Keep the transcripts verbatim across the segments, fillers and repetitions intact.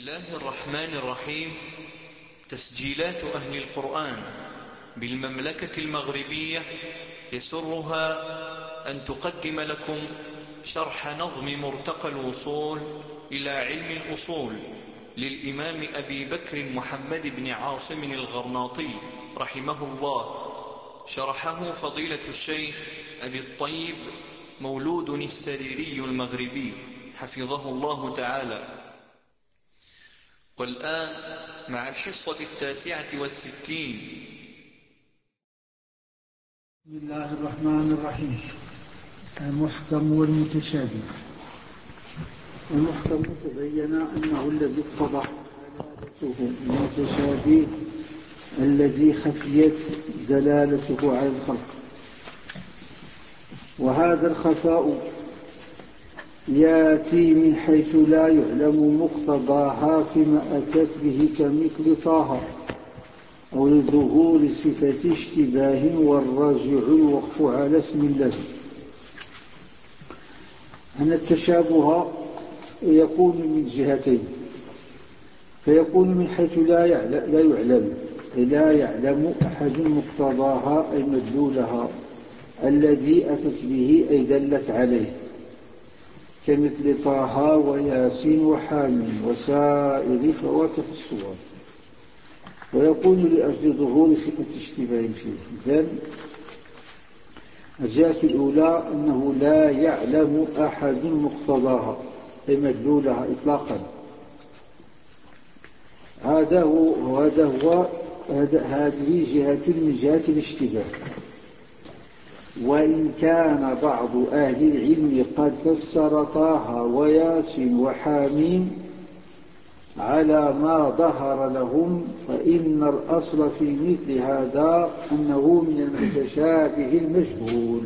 الله الرحمن الرحيم. تسجيلات أهل القرآن بالمملكة المغربية يسرها أن تقدم لكم شرح نظم مرتقى الوصول إلى علم الأصول للإمام أبي بكر محمد بن عاصم الغرناطي رحمه الله. شرحه فضيلة الشيخ أبي الطيب مولود السريري المغربي حفظه الله تعالى. والآن مع الحصة التاسعة والستين. بسم الله الرحمن الرحيم. المحكم والمتشابه. المحكم تبين أنه الذي اتضح دلالته، المتشابه الذي خفيت دلالته على الخلق. وهذا الخفاء يأتي من حيث لا يعلم مقتضاها فيما أتت به كمثل طه، أو لظهور صفة اشتباه والراجع الوقف على اسم الله. أن التشابه يكون من جهتين، فيكون من حيث لا يعلم, لا يعلم لا يعلم أحد مقتضاها أي مدلولها الذي أتت به أي دلت عليه، كمثل طه وياسين وحامين وسائر فواتح الصور. ويكون لأجل ظهور صفة اشتباه فيه. إذن الجهة الأولى أنه لا يعلم أحد مقتضاها أي مدلولها إطلاقا. هذا هو هذا هو هذه جهة من جهة الاشتباه. وإن كان بعض أهل العلم قد فسر طه وياسين وحامين على ما ظهر لهم، فإن الأصل في مثل هذا أنه من المتشابه المجهول.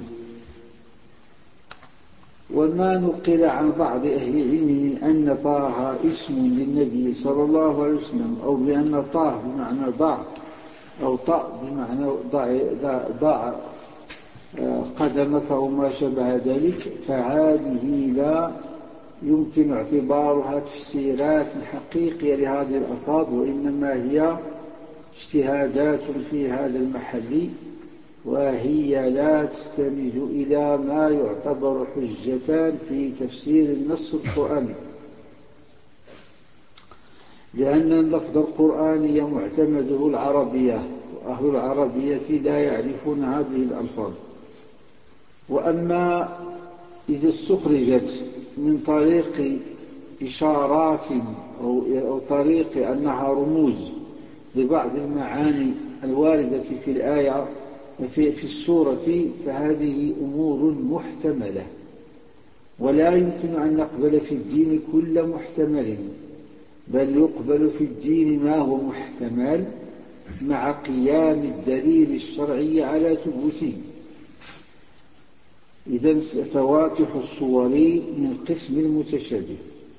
وما نقل عن بعض أهل العلم من أن طه اسم للنبي صلى الله عليه وسلم، أو بأن طه بمعنى ضع، أو طأ بمعنى ضع, ضع قدمك وما شبه ذلك، فهذه لا يمكن اعتبارها تفسيرات حقيقية لهذه الألفاظ، وإنما هي اجتهادات في هذا المحل، وهي لا تستند إلى ما يعتبر حجة في تفسير النص القرآني، لأن اللفظ القرآني معتمده العربية، وأهل العربية لا يعرفون هذه الألفاظ. وأما إذا استخرجت من طريق إشارات أو طريق أنها رموز لبعض المعاني الواردة في الآية في, في السورة، فهذه أمور محتملة، ولا يمكن أن نقبل في الدين كل محتمل، بل يقبل في الدين ما هو محتمل مع قيام الدليل الشرعي على ثبوته. إذن فواتح الصور من قسم المتشابه.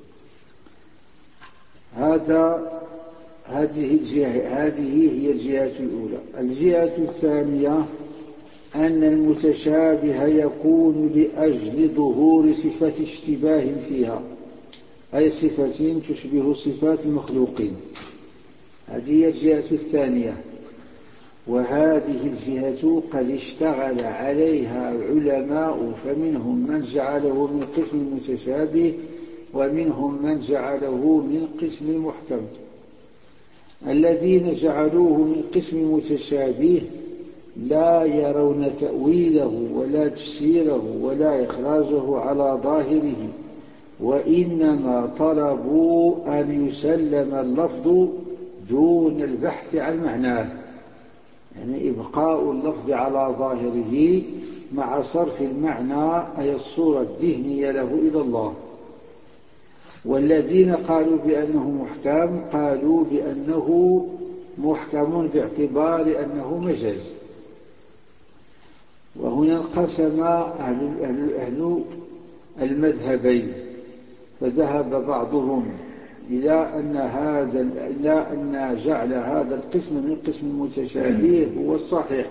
هذا هذه الجهة هذه هي الجهة الأولى. الجهة الثانية أن المتشابه يكون لأجل ظهور صفة اشتباه فيها، أي صفة تشبه صفات المخلوقين. هذه هي الجهة الثانية، وهذه الجهة قد اشتغل عليها علماء، فمنهم من جعله من قسم المتشابه، ومنهم من جعله من قسم المحكم. الذين جعلوه من قسم المتشابه لا يرون تأويله ولا تفسيره ولا إخراجه على ظاهره، وإنما طلبوا أن يسلم اللفظ دون البحث عن معناه، يعني إبقاء اللفظ على ظاهره مع صرف المعنى أي الصورة الذهنية له إلى الله. والذين قالوا بأنه محكم قالوا بأنه محكم باعتبار أنه مجاز. وهنا انقسم أهل, أهل, أهل المذهبين، فذهب بعضهم إلى أن هذا إلى أن جعل هذا القسم من قسم المتشابه هو الصحيح،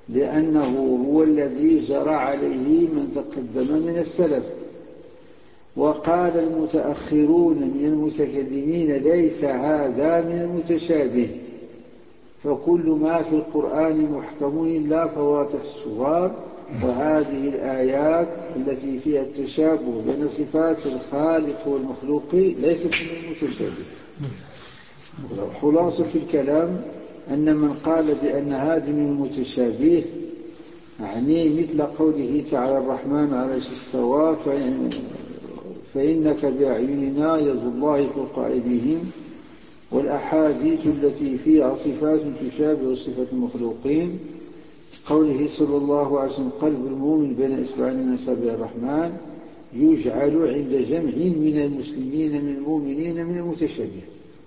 لأنه هو الذي جرى عليه من تقدم من السلف. وقال المتأخرون من المتكلمين ليس هذا من المتشابه، فكل ما في القرآن محكم إلا فواتح الصور، وهذه الآيات التي فيها التشابه بين صفات الخالق والمخلوق ليست من المتشابه. خلاصة في الكلام أن من قال بأن هذه من المتشابه يعني مثل قوله تعالى الرحمن على العرش استوى فإن فإنك بأعيننا يد الله فوق أيديهم، والأحاديث التي فيها صفات تشابه صفة المخلوقين، قوله صلى الله عليه وسلم قلب المؤمن بين إصبعين من أصابع الرحمن، يجعل عند جمع من المسلمين من المؤمنين من المتشابه.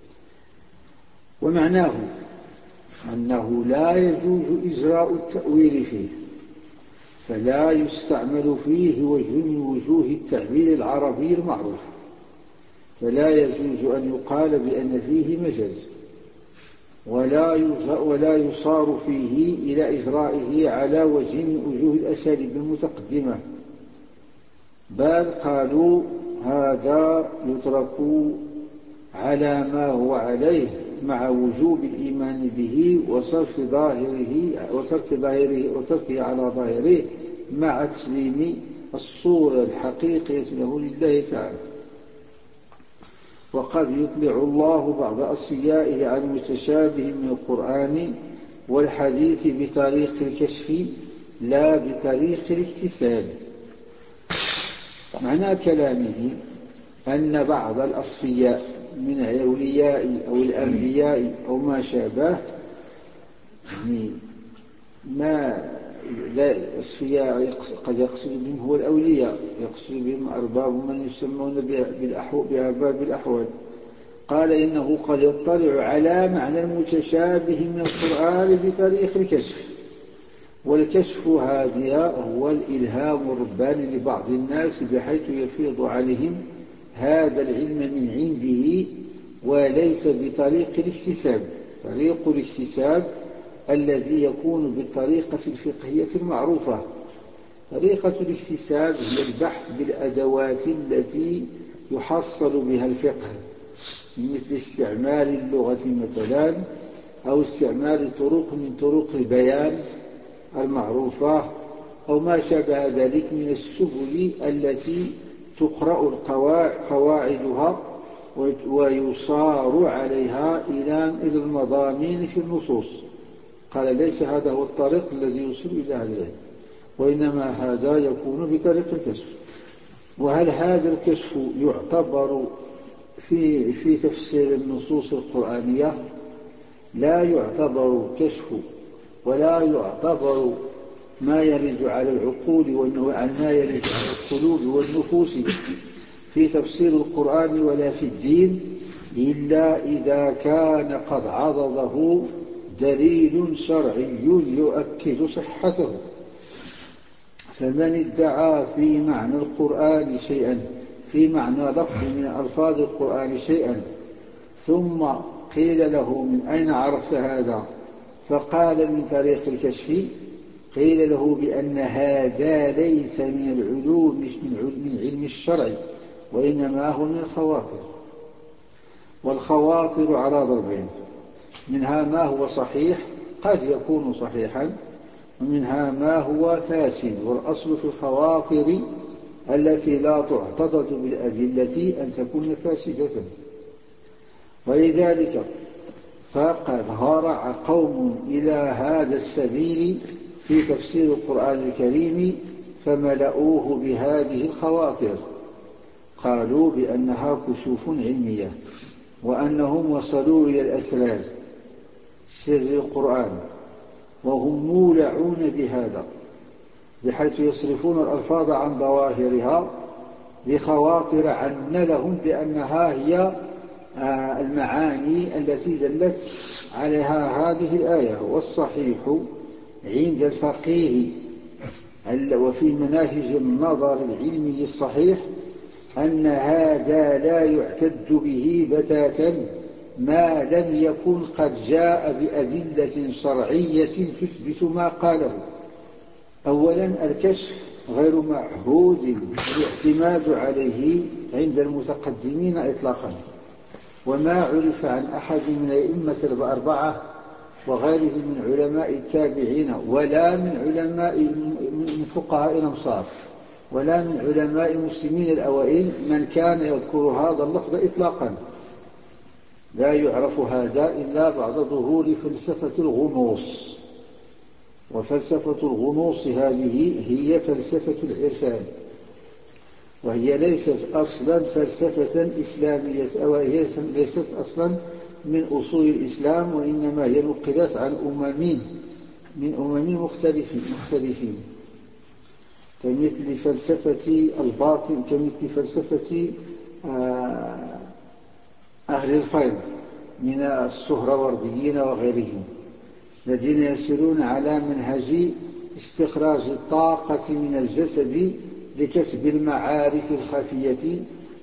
ومعناه أنه لا يجوز إجراء التأويل فيه، فلا يستعمل فيه وجه من وجوه التعبير العربي المعروف، فلا يجوز أن يقال بأن فيه مجاز، ولا ولا يصار فيه إلى إجرائه على وجه من وجوه الأساليب المتقدمة، بل قالوا هذا يترك على ما هو عليه مع وجوب الإيمان به وصرف ظاهره وترك ظاهره وتركه على ظاهره مع تسليم الصورة الحقيقية له لله تعالى. وقد يطلع الله بعض أصفيائه عن المتشابه من القرآن والحديث بطريق الكشف لا بطريق الاكتساب. معنى كلامه أن بعض الأصفياء من الأولياء أو الأنبياء أو ما شابه، يعني ما لا الأصفياء قد يقصد بهم هو الأولياء، يقصد بهم أرباب من يسمون بأرباب الأحوال، قال إنه قد يطلع على معنى المتشابه من القرآن بطريق الكشف، والكشف هذا هو الإلهام الرباني لبعض الناس بحيث يفيض عليهم هذا العلم من عنده، وليس بطريق الاكتساب. طريق الاكتساب الذي يكون بالطريقة الفقهية المعروفة. طريقة الاكتساب هي البحث بالأدوات التي يحصل بها الفقه، مثل استعمال اللغة مثلا، أو استعمال طرق من طرق البيان المعروفة، أو ما شابه ذلك من السبل التي تقرأ قواعدها ويصار عليها إلى المضامين في النصوص. قال ليس هذا هو الطريق الذي يوصل إلى هذا العلم، وإنما هذا يكون بطريق الكشف. وهل هذا الكشف يعتبر في, في تفسير النصوص القرآنية؟ لا يعتبر كشف، ولا يعتبر ما يرد على العقول وما يرد على القلوب والنفوس في تفسير القرآن ولا في الدين، إلا إذا كان قد عضده دليل شرعي يؤكد صحته. فمن ادعى في معنى القرآن شيئا، في معنى لفظ من ألفاظ القرآن شيئا، ثم قيل له من أين عرفت هذا؟ فقال من طريق الكشف، قيل له بأن هذا ليس من العلوم من علم الشرع، وإنما هو من الخواطر. والخواطر على ضربين، منها ما هو صحيح قد يكون صحيحا، ومنها ما هو فاسد. والأصل في الخواطر التي لا تعتضد بالأدلة أن تكون فاسدة. ولذلك فقد هرع قوم إلى هذا السبيل في تفسير القرآن الكريم فملؤوه بهذه الخواطر، قالوا بأنها كشوف علمية، وأنهم وصلوا إلى الأسرار سر القرآن، وهم مولعون بهذا بحيث يصرفون الألفاظ عن ظواهرها لخواطر عن لهم بأنها هي المعاني التي دلت عليها هذه الآية. والصحيح عند الفقيه وفي مناهج النظر العلمي الصحيح أن هذا لا يعتد به بتاتا ما لم يكن قد جاء بأدلة شرعية تثبت ما قاله. أولا الكشف غير معهود الاعتماد عليه عند المتقدمين إطلاقا، وما عرف عن أحد من الأئمة الأربعة وغيرهم من علماء التابعين ولا من علماء من فقهاء الأمصار ولا من علماء المسلمين الأوائل من كان يذكر هذا اللفظ إطلاقا. لا يعرف هذا إلا بعد ظهور فلسفة الغنوص، وفلسفة الغنوص هذه هي فلسفة العرفان، وهي ليست أصلا فلسفة إسلامية، أو هي ليست أصلا من أصول الإسلام، وإنما هي نقلت عن أمم من أمم مختلفين مختلفين كمثل فلسفة الباطن، كمثل فلسفة أهل الفيض من السهرورديين وغيرهم، الذين يسيرون على منهج استخراج الطاقة من الجسد لكسب المعارف الخفية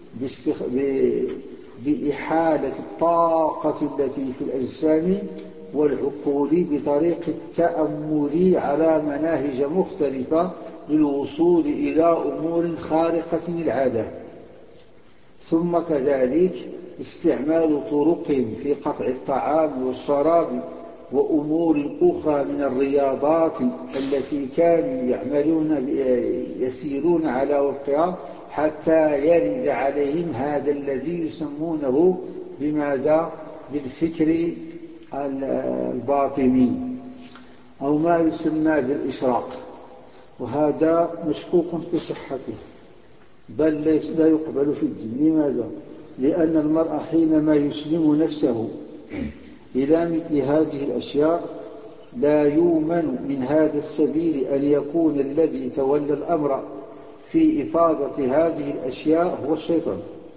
بإحالة الطاقة التي في الأجسام والعقول بطريق التأمل على مناهج مختلفة للوصول إلى أمور خارقة للعادة. ثم كذلك استعمال طرق في قطع الطعام والشراب وأمور أخرى من الرياضات التي كانوا يعملون يسيرون على وفقها حتى يرد عليهم هذا الذي يسمونه بماذا؟ بالفكر الباطني، أو ما يسمى بالإشراق، وهذا مشكوك في صحته، بل لا يقبل في الدين. لماذا؟ لأن المرء حينما يسلم نفسه إلى مثل هذه الأشياء لا يؤمن من هذا السبيل أن يكون الذي تولى الأمر في إفاضة هذه الأشياء هو الشيطان.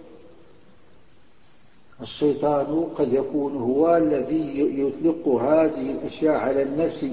الشيطان قد يكون هو الذي يطلق هذه الأشياء على النفس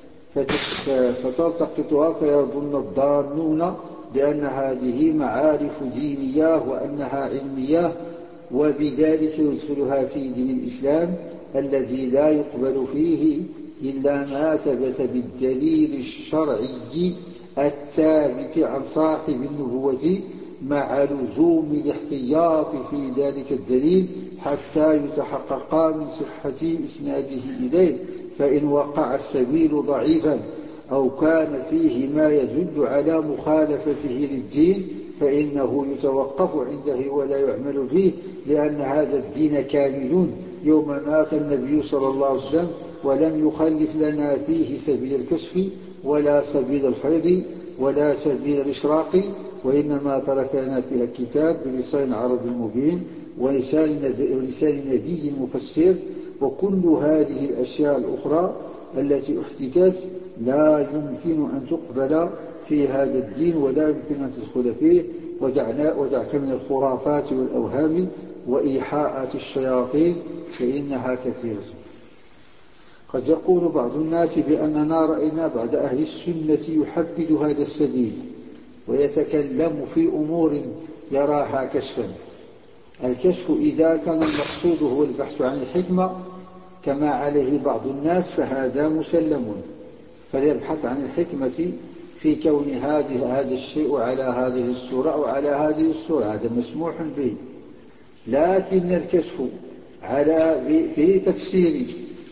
فتلتقطها فيظن الضالون بأن هذه معارف دينية وأنها علمية، وبذلك يدخلها في دين الإسلام الذي لا يقبل فيه إلا ما ثبت بالدليل الشرعي الثابت عن صاحب النبوة، مع لزوم الاحتياط في ذلك الدليل حتى يتحقق من صحة إسناده إليه، فإن وقع السبيل ضعيفا أو كان فيه ما يدل على مخالفته للدين فإنه يتوقف عنده ولا يعمل فيه، لأن هذا الدين كامل يوم مات النبي صلى الله عليه وسلم ولم يخلف لنا فيه سبيل الكشف ولا سبيل الفيض ولا سبيل الإشراق، وإنما ترك لنا فيها كتاب بلسان عربي مبين ولسان نبي مفسر. وكل هذه الأشياء الأخرى التي احتجت لا يمكن أن تقبل في هذا الدين ولا يمكن أن تدخل فيه، ودعنا ودعك من الخرافات والأوهام وإيحاءات الشياطين فإنها كثيرة. قد يقول بعض الناس بأننا رأينا بعض أهل السنة يحبذ هذا السبيل ويتكلم في أمور يراها كشفا. الكشف إذا كان المقصود هو البحث عن الحكمة كما عليه بعض الناس فهذا مسلم، فليبحث عن الحكمة في كون هذه هذا الشيء على هذه الصورة أو على هذه الصورة، هذا مسموح به. لكن الكشف على في تفسير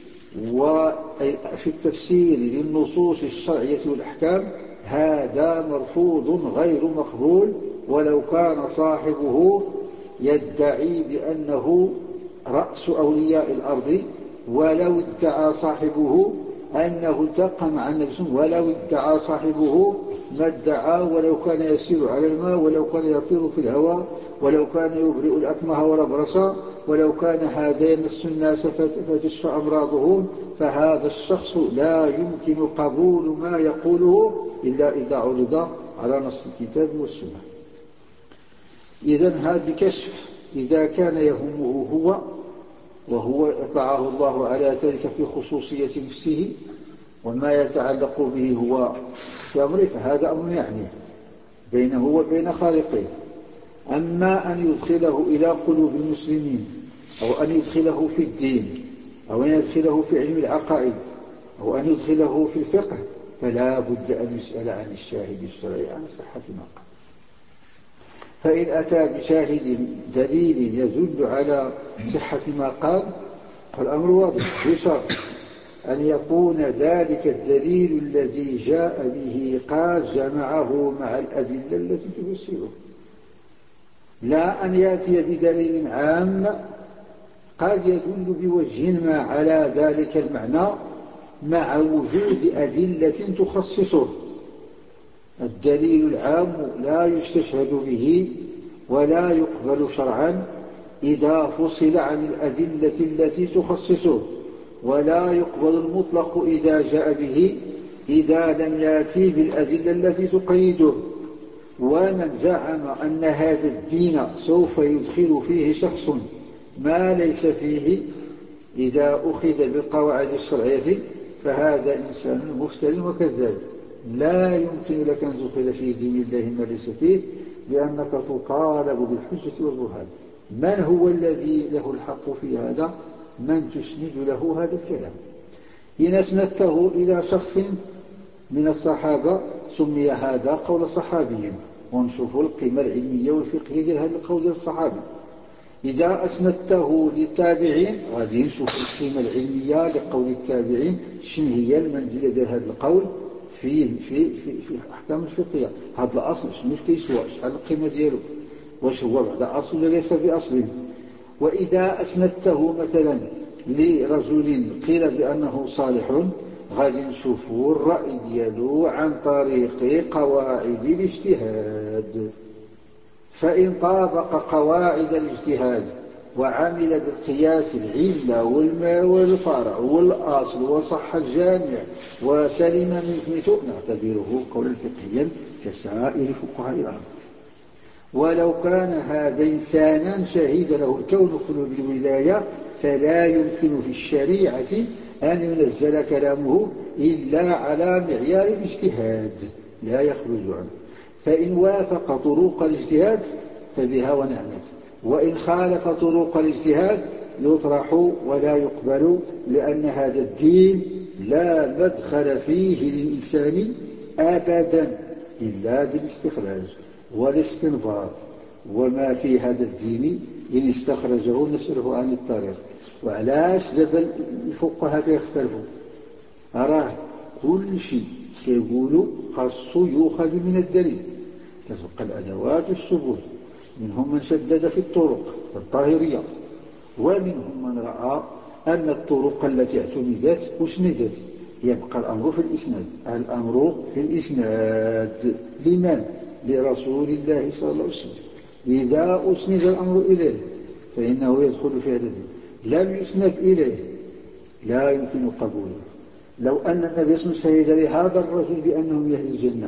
وفي التفسير للنصوص الشرعية والأحكام هذا مرفوض غير مقبول، ولو كان صاحبه يدعي بأنه رأس أولياء الأرض، ولو ادعى صاحبه أنه التقى مع النبي، ولو ادعى صاحبه ما ادعى، ولو كان يسير على الماء، ولو كان يطير في الهواء، ولو كان يبرئ الأكمه والأبرص، ولو كان هذا يمس الناس فتشفى أمراضهم، فهذا الشخص لا يمكن قبول ما يقوله إلا إذا عرض على نص الكتاب والسنة. إذن هذا كشف إذا كان يهمه هو وهو اطلعه الله على ذلك في خصوصية نفسه وما يتعلق به هو في أمره، فهذا أمر يعني بينه وبين خالقه. أما أن يدخله إلى قلوب المسلمين أو أن يدخله في الدين أو أن يدخله في علم العقائد أو أن يدخله في الفقه، فلا بد أن يسأل عن الشاهد الشرعي عن صحة ما قال. فإن أتى بشاهد دليل يدل على صحة ما قال فالأمر واضح، بشرط أن يكون ذلك الدليل الذي جاء به قد جمعه مع الأدلة التي تفسره، لا أن يأتي بدليل عام قد يدل بوجه ما على ذلك المعنى مع وجود أدلة تخصصه. الدليل العام لا يستشهد به ولا يقبل شرعا إذا فصل عن الأدلة التي تخصصه، ولا يقبل المطلق إذا جاء به إذا لم يأتي بالأدلة التي تقيده. ومن زعم أن هذا الدين سوف يدخل فيه شخص ما ليس فيه إذا أخذ بالقواعد الشرعية فهذا إنسان مفتر وكذاب. لا يمكن لك أن تدخل في دين الله ما ليس فيه، لأنك تطالب بالحجة والبرهان. من هو الذي له الحق في هذا؟ من تسند له هذا الكلام. إن أسندته إلى شخص من الصحابة سمي هذا قول صحابي، ونشوف القيمة العلمية والفقهية لهذا القول الصحابي. إذا أسندته للتابعين غادي نشوف القيمة العلمية لقول التابعين، شنو هي المنزلة ديال هذا القول في في في في الأحكام الفقهية. هذا الأصل شنو كيسوى، شحال القيمة ديالو، واش هو بعد أصل ولا ليس بأصل. وإذا أسندته مثلا لرجل قيل بأنه صالح غادي نشوفوا الرأي ديالو عن طريق قواعد الاجتهاد. فإن طابق قواعد الاجتهاد وعمل بالقياس العلة والفرع والأصل وصح الجامع وسلم من مثله نعتبره قولا فقهيا كسائر فقهاء الأرض. ولو كان هذا إنسانا شهد له الكون كله بالولاية فلا يمكن في الشريعة أن ينزل كلامه إلا على معيار الاجتهاد لا يخرج عنه. فإن وافق طرق الاجتهاد فبها ونعمت، وإن خالف طرق الاجتهاد يطرح ولا يقبل، لأن هذا الدين لا مدخل فيه للإنسان أبدا إلا بالاستخراج والاستنباط. وما في هذا الدين إن استخرجه نسأله عن الطريق. وعلاش دابا الفقهاء يختلفوا؟ أراه كل شيء كيقولوا خاصو يؤخذ من الدليل، تتبقى الأدوات الثبوت. منهم من شدد في الطرق الطاهرية، ومنهم من رأى أن الطرق التي اعتمدت أسندت. يبقى الأمر في الإسناد، الأمر في الإسناد لمن؟ لرسول الله صلى الله عليه وسلم. إذا أسند الأمر إليه فإنه يدخل في هذا الدين، لم يسند إليه لا يمكن قبوله. لو أن النبي صلى الله عليه وسلم شهد لهذا الرجل بأنه من أهل الجنة،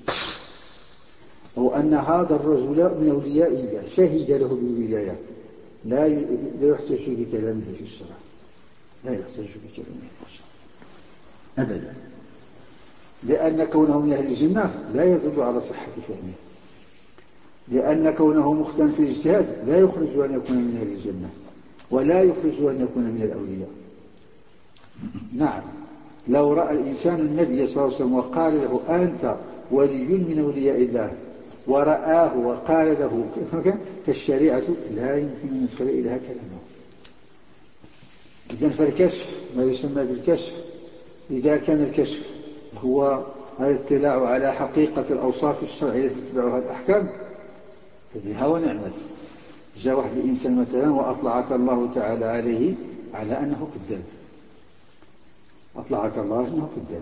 أو أن هذا الرجل من أولياء الله شهد له بالولاية، لا يحتج بكلامه في الشرع، لا يحتج بكلامه في الشرع أبدا، لأن كونه من أهل الجنة لا يدل على صحة فهمه، لأن كونه مختن في الاجتهاد لا يخرج أن يكون من أهل الجنة، ولا يخرج أن يكون من الأولياء. نعم، لو رأى الإنسان النبي صلى الله عليه وسلم وقال له أنت ولي من أولياء الله، ورآه وقال له فالشريعة لا يمكن أن يدخل إليها كلامه. إذن فالكشف ما يسمى بالكشف، إذا كان الكشف هو الاطلاع على حقيقة الأوصاف الشرعية التي تتبعها الأحكام فبها ونعمت. جاء واحد الإنسان مثلا وأطلعك الله تعالى عليه على أنه كذاب، أطلعك الله أنه كذاب،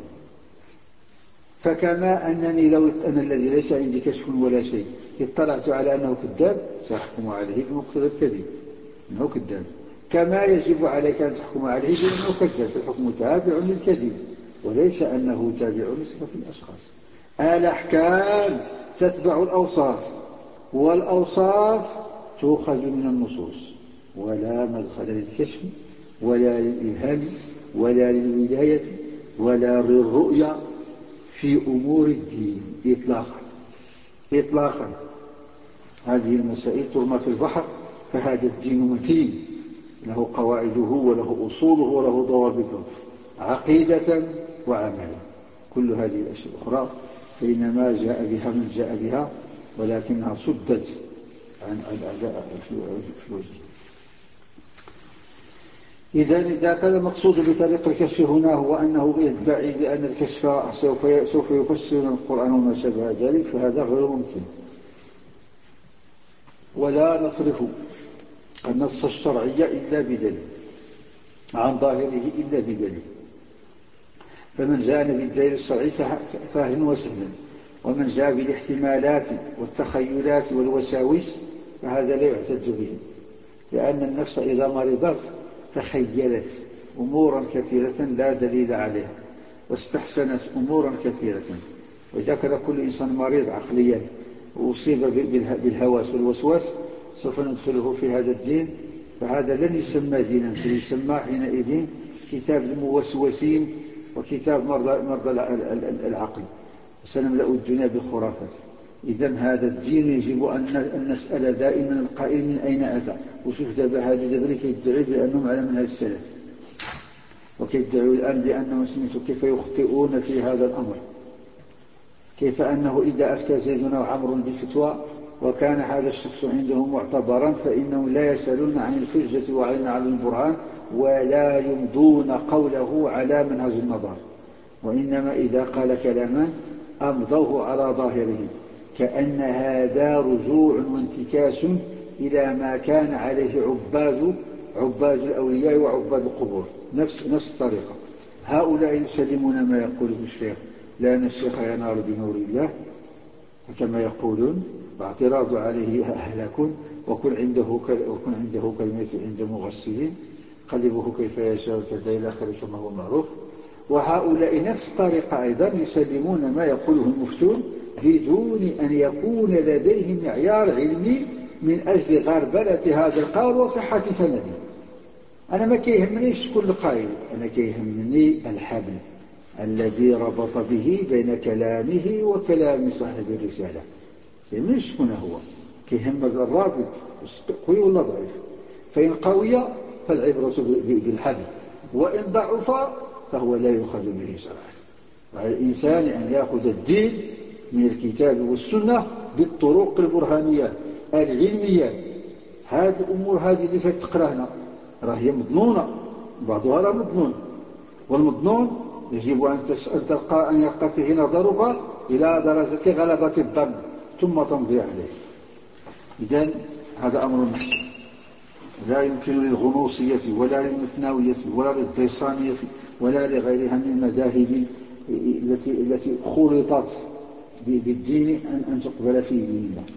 فكما أنني لو أن الذي ليس عندي كشف ولا شيء اطلعت على أنه كذاب سأحكم عليه بمقتضى الكذب أنه كذاب، كما يجب عليك أن تحكم عليه بأنه كذاب، فالحكم تابع للكذب وليس أنه تابع لصفة الأشخاص. الأحكام تتبع الأوصاف، والأوصاف تؤخذ من النصوص، ولا مدخل للكشف ولا للإلهام ولا للولاية ولا للرؤية في أمور الدين إطلاقا إطلاقا. هذه المسائل ترمى في البحر، فهذا الدين متين له قواعده وله أصوله وله ضوابطه عقيدة وعملا. كل هذه الأشياء الأخرى فإنما جاء بها من جاء بها، ولكنها صدت عن الأعداء في الوجه. إذا إذا كان المقصود بطريق الكشف هنا هو أنه يدعي بأن الكشف سوف سوف يفسر القرآن وما شابه ذلك، فهذا غير ممكن. ولا نصرف النص الشرعي إلا بدليل عن ظاهره إلا بدليل، فمن جاءنا بالدليل الشرعي فاهلا وسهلا، ومن جاء بالاحتمالات والتخيلات والوساوس فهذا لا يعتد به، لأن النفس إذا مرضت تخيلت أمورا كثيرة لا دليل عليها، واستحسنت أمورا كثيرة. وإذا كان كل إنسان مريض عقليا وأصيب بالهواس والوسواس سوف ندخله في هذا الدين، فهذا لن يسمى دينا، سيسمى حينئذ كتاب الموسوسين وكتاب مرضى, مرضى العقل، وسنملأ الدنيا بالخرافات. إذن هذا الدين يجب أن نسأل دائما القائل من أين أتى. وشوف دابا هذا دابا كيدعوا بأنهم على منهج السلف، وكيدعوا الآن بأنهم سمعتوا كيف يخطئون في هذا الأمر، كيف أنه إذا أفتى زيد وعمر بفتوى وكان هذا الشخص عندهم معتبرا فإنهم لا يسألون عن الحجة وعن على البرهان ولا يمضون قوله على منهج النظر، وإنما إذا قال كلاما أمضوه على ظاهره، كأن هذا رجوع وانتكاس إلى ما كان عليه عباد عباد الأولياء وعباد القبور، نفس نفس الطريقة. هؤلاء يسلمون ما يقوله الشيخ لأن الشيخ ينار بنور الله كما يقولون، واعتراض عليه هلاك، وكن عنده وكن عنده كلمة عند مغسلين قلبه كيف يشاء كذا إلى آخره كما هو معروف. وهؤلاء نفس الطريقة أيضا يسلمون ما يقوله المفتون بدون أن يكون لديهم معيار علمي من أجل غربلة هذا القول وصحة سنده. أنا ما كيهمنيش كل قائل، أنا كيهمني الحبل الذي ربط به بين كلامه وكلام صاحب الرسالة، يهمنيش شكون هو، كيهم الرابط قوي ولا ضعيف. فإن قوي فالعبرة بالحبل، وإن ضعف فهو لا يؤخذ به شرعا. وعلى الإنسان أن يأخذ الدين من الكتاب والسنة بالطرق البرهانية العلمية. هذه الأمور هذه اللي تقرانا راهي مضنونة، بعضها راه مضنون، والمضنون يجب أن تلقى أن يلقى فيه نظرك إلى درجة غلبة الظن ثم تمضي عليه. إذن هذا أمر محسن، لا يمكن للغنوصية ولا للمتناوية ولا للديسانية ولا لغيرها من المذاهب التي التي خلطت بالدين أن أن تقبل في دين الله.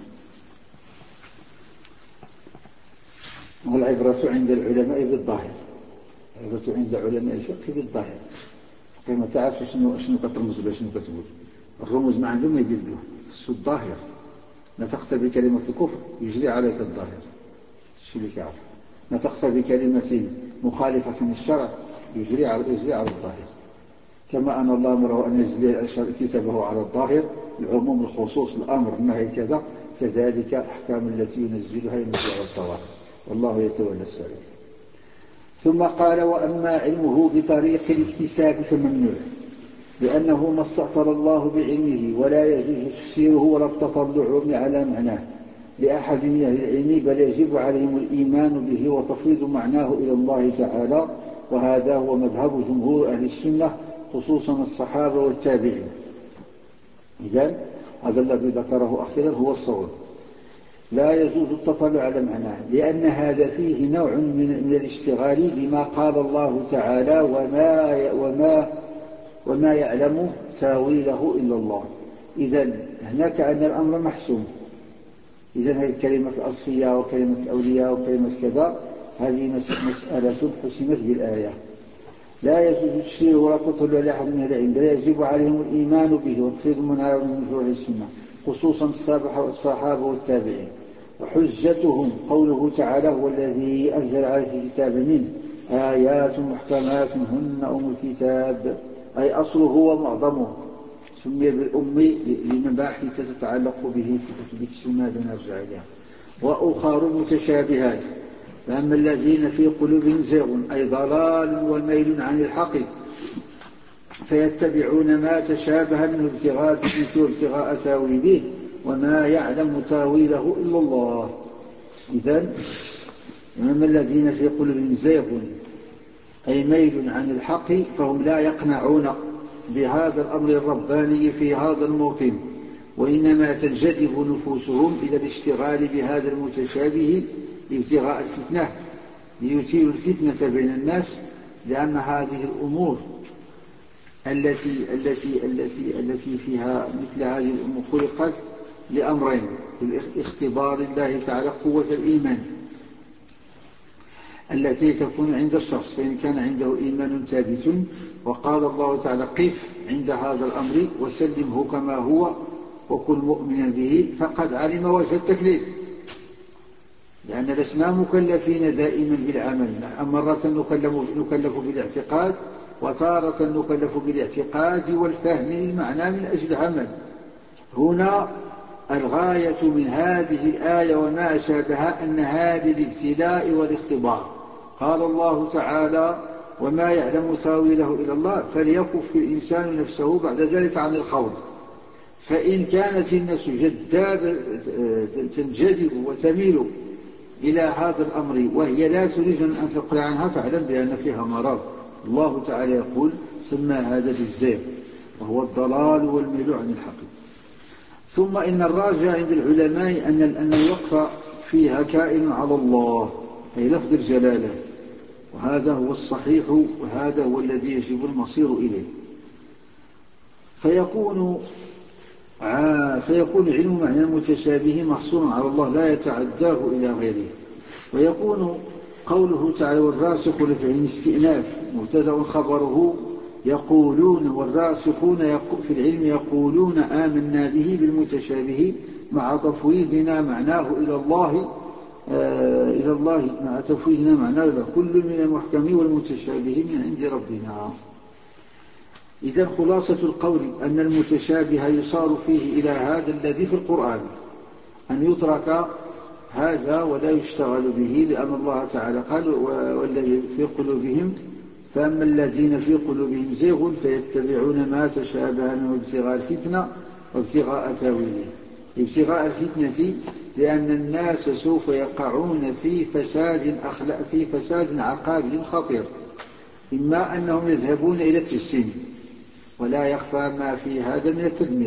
والعبرة عند العلماء بالظاهر، العبرة عند علماء الفقه بالظاهر، كما تعرف شنو شنو كترمز به شنو كتقول. الرموز ما عندهم يدير بهم، خصو الظاهر. لا تقصد بكلمة الكفر يجري عليك الظاهر، الشيء اللي كيعرف. لا تقصد بكلمة مخالفة للشرع يجري على يجري على الظاهر. كما أن الله أمره أن يجري كتابه على الظاهر، العموم الخصوص الأمر النهي كذا، كذلك أحكام التي ينزلها ينزل على الظواهر، والله يتولى السبيل. ثم قال: وأما علمه بطريق الاكتساب فممنوع، لأنه ما استأثر الله بعلمه ولا يجوز تفسيره ولا التطلع على معناه لأحد من أهل العلم، بل يجب عليهم الإيمان به وتفويض معناه إلى الله تعالى، وهذا هو مذهب جمهور أهل السنة خصوصا الصحابة والتابعين. إذن هذا الذي ذكره أخيرا هو الصواب. لا يجوز التطلع على معناه، لأن هذا فيه نوع من الاشتغال بما قال الله تعالى: وما, وما, وما يعلم تاويله إلا الله. إذن هناك أن الأمر محسوم. إذن هذه كلمة الأصفياء وكلمة الأولياء وكلمة كذا هذه مسألة حسمت بالآية. لا يجوز تفسيره ولا تطلع على أحد من العلم، بل يجب عليهم الإيمان به وتفويض منها من وجوه السنة خصوصا الصحابة والتابعين. وحجتهم قوله تعالى: هو الذي أنزل عليك الكتاب منه آيات محكمات هن أم الكتاب، أي أصله ومعظمه. سمي بالأم لمباحث تتعلق به في كتب السنة لنرجع إليها. وأخر متشابهات، فأما الذين في قلوبهم زيغ أي ضلال وميل عن الحق فيتبعون ما تشابه منه ابتغاء فتنته وابتغاء تاويله وما يعلم تاويله إلا الله. إذن أما الذين في قلوبهم زيغ أي ميل عن الحق فهم لا يقنعون بهذا الأمر الرباني في هذا الموطن، وإنما تنجذب نفوسهم إلى الاشتغال بهذا المتشابه ابتغاء الفتنة ليثيروا الفتنة بين الناس، لأن هذه الأمور التي التي التي التي فيها مثل هذه الأمور خلقت لأمرين: اختبار الله تعالى قوة الإيمان التي تكون عند الشخص، فإن كان عنده إيمان ثابت وقال الله تعالى قف عند هذا الأمر وسلمه كما هو وكن مؤمنا به فقد علم وجه التكليف، لأن لسنا مكلفين دائما بالعمل، مرة نكلف بالاعتقاد وتارة نكلف بالاعتقاد والفهم للمعنى من أجل العمل. هنا الغاية من هذه الآية وما شابهها أن هذه الابتلاء والاختبار. قال الله تعالى وما يعلم تاويله إلا الله، فليكف الإنسان نفسه بعد ذلك عن الخوض، فإن كانت النفس جذابة تنجذب وتميل إلى هذا الأمر وهي لا تريد أن تقلع عنها فاعلم بأن فيها مرض. الله تعالى يقول سمى هذا بالزيغ وهو الضلال والميل عن الحق. ثم إن الراجع عند العلماء أن أن الوقف فيها كائن على الله أي لفظ الجلالة، وهذا هو الصحيح وهذا هو الذي يجب المصير إليه. فيكون فيكون علم معنى المتشابه محصورا على الله لا يتعداه إلى غيره. ويكون قوله تعالى والراسخون في العلم استئناف مبتدأ خبره يقولون، والراسخون في العلم يقولون آمنا به بالمتشابه مع تفويضنا معناه إلى الله آه إلى الله مع تفويضنا معناه إلى كل من المحكم والمتشابه من عند ربنا. إذن خلاصة القول أن المتشابه يصار فيه إلى هذا الذي في القرآن، أن يترك هذا ولا يشتغل به، لأن الله تعالى قال والذي في قلوبهم فأما الذين في قلوبهم زيغ فيتبعون ما تشابه منه ابتغاء الفتنة وابتغاء تاويله. ابتغاء الفتنة لأن الناس سوف يقعون في فساد أخلاق في فساد عقادي خطير، إما أنهم يذهبون إلى التجسيم ولا يخفى ما في هذا من التدمير،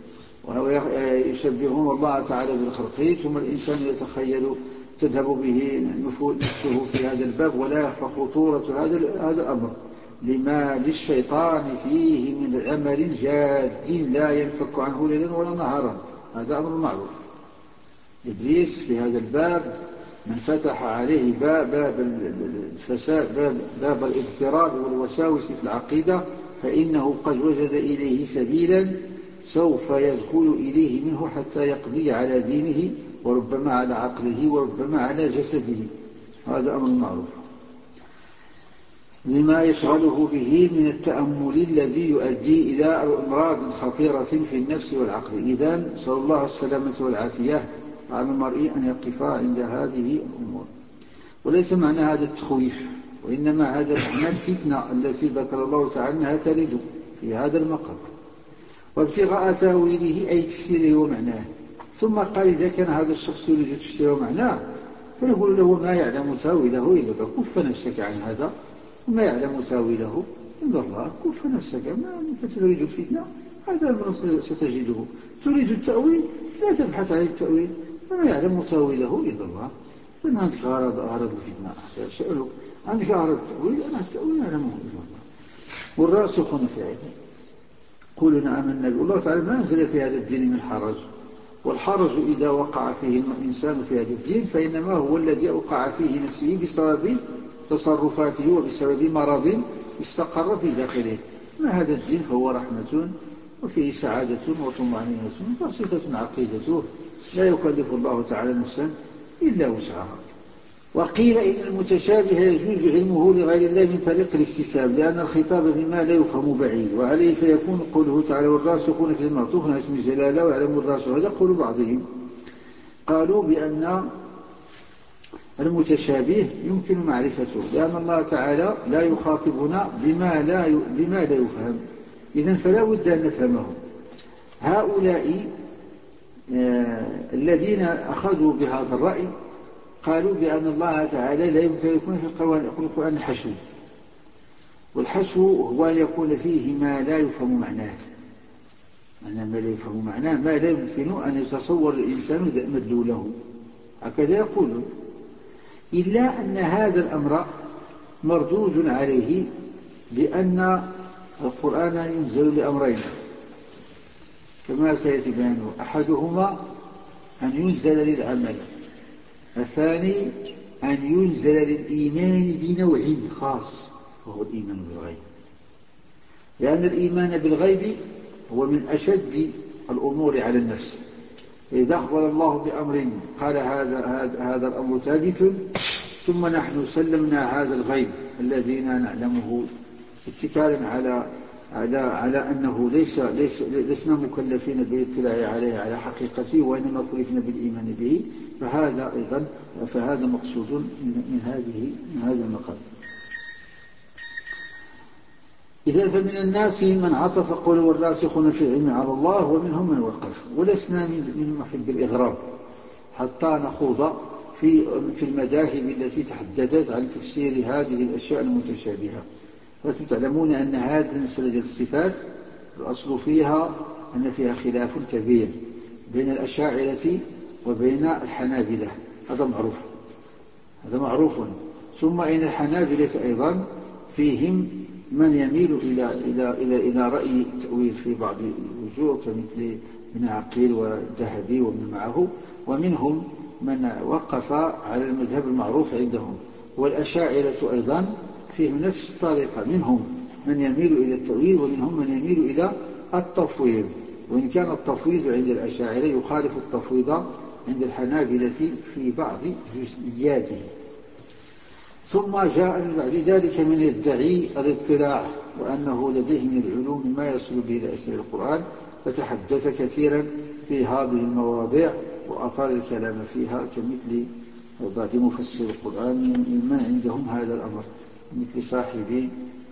ويشبهون الله تعالى بالخلق، ثم الإنسان يتخيل تذهب به نفسه في هذا الباب ولا يخفى خطورة هذا هذا الأمر لما للشيطان فيه من عمل جاد لا ينفك عنه ليلا ولا نهارا. هذا أمر معروف. إبليس في هذا الباب من فتح عليه باب باب الفساد باب, باب الاضطراب والوساوس في العقيدة فإنه قد وجد إليه سبيلا سوف يدخل إليه منه حتى يقضي على دينه وربما على عقله وربما على جسده. هذا أمر معروف لما يشغله به من التأمل الذي يؤدي إلى أمراض خطيرة في النفس والعقل. إذن صلى الله السلامة والعافية على المرء أن يقف عند هذه الأمور. وليس معنى هذا التخويف، وإنما هذا معنى الفتنة التي ذكر الله تعالى أنها ترد في هذا المقام. وابتغاء تاويله أي تفسيره ومعناه. ثم قال إذا كان هذا الشخص يريد تفسيره ومعناه فنقول له ما يعلم تاويله إلا الله، كف نفسك عن هذا، وما يعلم تاويله إلا الله، كف نفسك. ما أنت تريد الفتنة هذا أمر ستجده، تريد التأويل لا تبحث عن التأويل، وما يعلم تاويله إلا الله. فإن عندك غرض غرض الفتنة سأله، عندك غرض التأويل أنا التأويل يعلمه إلا الله. والراسخون في العلم قولون آمنا به. الله تعالى ما أنزل في هذا الدين من حرج، والحرج إذا وقع فيه الإنسان في هذا الدين فإنما هو الذي أوقع فيه نفسه بسبب تصرفاته وبسبب مرض استقر في داخله. ما هذا الدين فهو رحمة وفيه سعادة وطمأنينة بسيطة عقيدته، لا يكلف الله تعالى نفسا إلا وسعها. وقيل إن المتشابه يجوز علمه لغير الله من طريق الاكتساب، لأن الخطاب بما لا يفهم بعيد، وعليه فيكون قوله تعالى والراسخون في المعطوف على اسم الجلالة ويعلم الراسخ. هذا قول بعضهم، قالوا بأن المتشابه يمكن معرفته، لأن الله تعالى لا يخاطبنا بما لا بما لا يفهم، إذن فلا بد أن نفهمه. هؤلاء آه الذين أخذوا بهذا الرأي قالوا بأن الله تعالى لا يمكن أن يكون في القرآن حشو، والحشو هو أن يكون فيه ما لا يفهم معناه، معناه ما لا يفهم معناه، ما لا يمكن أن يتصور الإنسان مدلوله، هكذا يقولون. إلا أن هذا الأمر مردود عليه بأن القرآن ينزل لأمرين كما سيأتي بيانه، أحدهما أن ينزل للعمل، الثاني أن ينزل للإيمان بنوع خاص وهو الإيمان بالغيب، لأن الإيمان بالغيب هو من أشد الأمور على النفس. إذا أخبر الله بأمر قال هذا, هذا, هذا الأمر ثابت، ثم نحن سلمنا هذا الغيب الذين نعلمه اتكالا على على على أنه ليس ليس لسنا مكلفين بالاطلاع عليه على حقيقته، وإنما كلفنا بالإيمان به، فهذا أيضا فهذا مقصود من هذه من هذا المقام. إذا فمن الناس من عطف قول والراسخون في العلم على الله، ومنهم من وقف، ولسنا من محب الإغراب حتى نخوض في في المذاهب التي تحدثت عن تفسير هذه الأشياء المتشابهة. وأنتم تعلمون أن هذه المسألة الصفات الأصل فيها أن فيها خلاف كبير بين الأشاعرة وبين الحنابلة، هذا معروف هذا معروف ثم إن الحنابلة أيضا فيهم من يميل إلى إلى إلى إلى رأي التأويل في بعض الوجوه كمثل ابن عقيل والذهبي ومن معه، ومنهم من وقف على المذهب المعروف عندهم. والأشاعرة أيضا فيهم نفس الطريقة، منهم من يميل إلى التأويل ومنهم من يميل إلى التفويض، وإن كان التفويض عند الأشاعرة يخالف التفويض عند الحنابلة في بعض جزئياته. ثم جاء من بعد ذلك من يدعي الاطلاع وأنه لديه من العلوم ما يصل به إلى أسرار القرآن، فتحدث كثيرا في هذه المواضيع وأطال الكلام فيها، كمثل بعض مفسر القرآن من عندهم هذا الأمر، مثل صاحب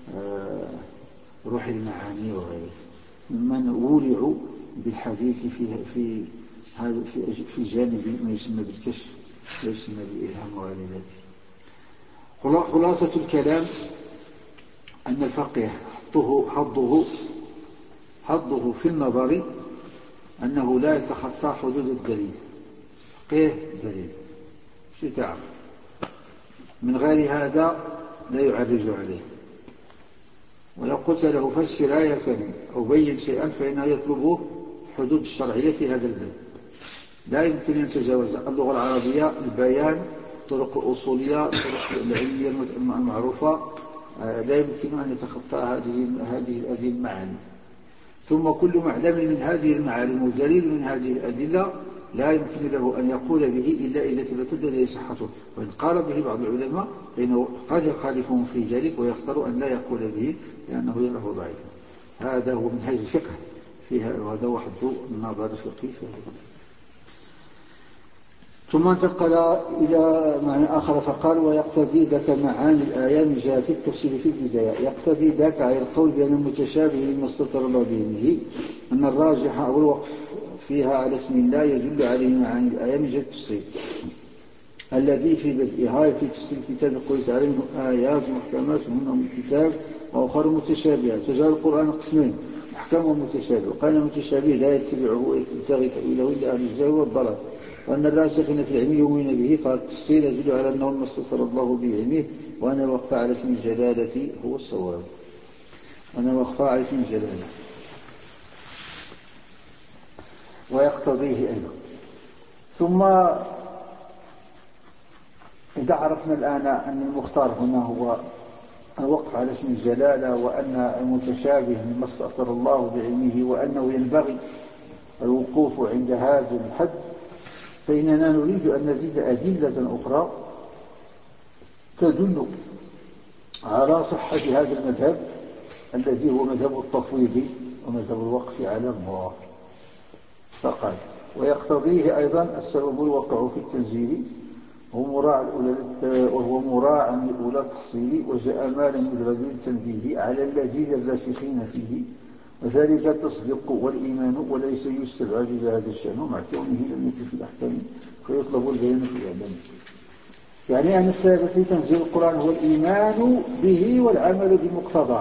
روح المعاني وغيره، ممن ولعوا بالحديث في في هذا في في جانب ما يسمى بالكشف ويسمى بالإلهام وغير ذلك. خلاصة الكلام أن الفقيه حظه حظه حظه في النظر أنه لا يتخطى حدود الدليل. فقيه دليل شيء تعرف، من غير هذا لا يعرج عليه. ولو قلت له فسر آية أو بين شيئا فإنه يطلب حدود الشرعية في هذا الباب، لا يمكن أن يتجاوز اللغة العربية، البيان، الطرق الأصولية، الطرق العلمية المعروفة، لا يمكن أن يتخطى هذه هذه هذه المعاني. ثم كل معلم من هذه المعالم ودليل من هذه الأدلة لا يمكن له أن يقول به إلا إذا ثبتت لديه صحته، وإن قال به بعض العلماء فإنه قد يخالفهم في ذلك ويختار أن لا يقول به لأنه يراه ضعيفا. هذا هو منهج الفقه فيها، وهذا هو حد النظر الفقهي في هذا. ثم انتقل إلى معنى آخر فقال: ويقتضي ذاك معاني الآية من جهة التفسير في البداية. يقتضي ذاك على القول بأن المتشابه مما استتر الله به أن الراجح أو الوقف فيها على اسم الله يدل عليه معاني الآية من جهة التفسير الذي في بدءها في تفسير الكتاب يقول تعالى: منه آيات محكمات هن من الكتاب وأخر متشابهات. فجعل القرآن قسمين: محكم ومتشابه. وقال المتشابه لا يتبعه ويبتغي تأويله إلا أهل الجهل والضلال، وأن الراسخين في العلم يؤمنون به. فالتفصيل يدل على أنه ما استثر الله بعلمه، وأن الوقف على اسم الجلالة هو الصواب. وأن الوقف على اسم الجلالة ويقتضيه أيضا. ثم إذا عرفنا الآن أن المختار هنا هو الوقف على اسم الجلالة، وأن المتشابه مما استأثر الله بعلمه، وأنه ينبغي الوقوف عند هذا الحد، فإننا نريد أن نزيد أدلة أخرى تدل على صحة هذا المذهب الذي هو مذهب التفويض ومذهب الوقف على الله. فقال: ويقتضيه أيضا السبب الواقع في التنزيل وهو مراعى لأولى التحصيل، وجاء مالا مدرج للتنبيه على الذين الراسخين فيه، وذلك التصديق والإيمان، وليس يستبعد هذا الشأن مع كونه لم يثبت في الأحكام فيطلب البيان في الإعلام. يعني أن السبب في تنزيل القرآن هو الإيمان به والعمل بمقتضاه،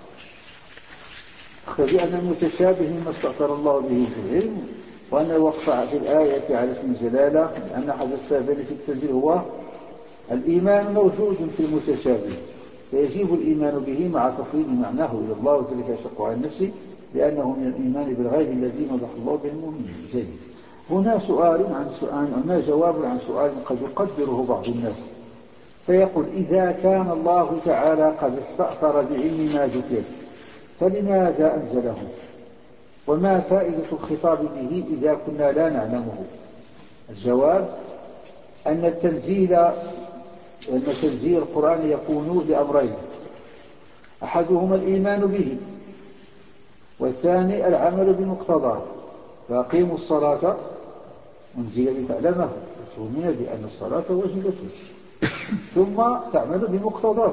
اقتضي أن المتشابه مما استأثر الله به في العلم، وأن الوقف في الآية على اسم الجلالة لأن أحد السببين في التنزيل هو الإيمان موجود في المتشابه، فيجب الإيمان به مع تفويض معناه إلى الله، وذلك يشق على النفس لأنه من الإيمان بالغيب الذي مدح الله به المؤمنين. جيد. هنا سؤال عن سؤال هنا جواب عن سؤال قد يقدره بعض الناس، فيقول: إذا كان الله تعالى قد استأثر بعلم ما ذكر فلماذا أنزله؟ وما فائدة الخطاب به إذا كنا لا نعلمه؟ الجواب: أن التنزيل أن تنزيل القرآن يكون لأمرين: أحدهما الإيمان به، والثاني العمل بمقتضاه. فأقيموا الصلاة أنزل لتعلمه وتؤمن بأن الصلاة واجبة ثم تعمل بمقتضاه.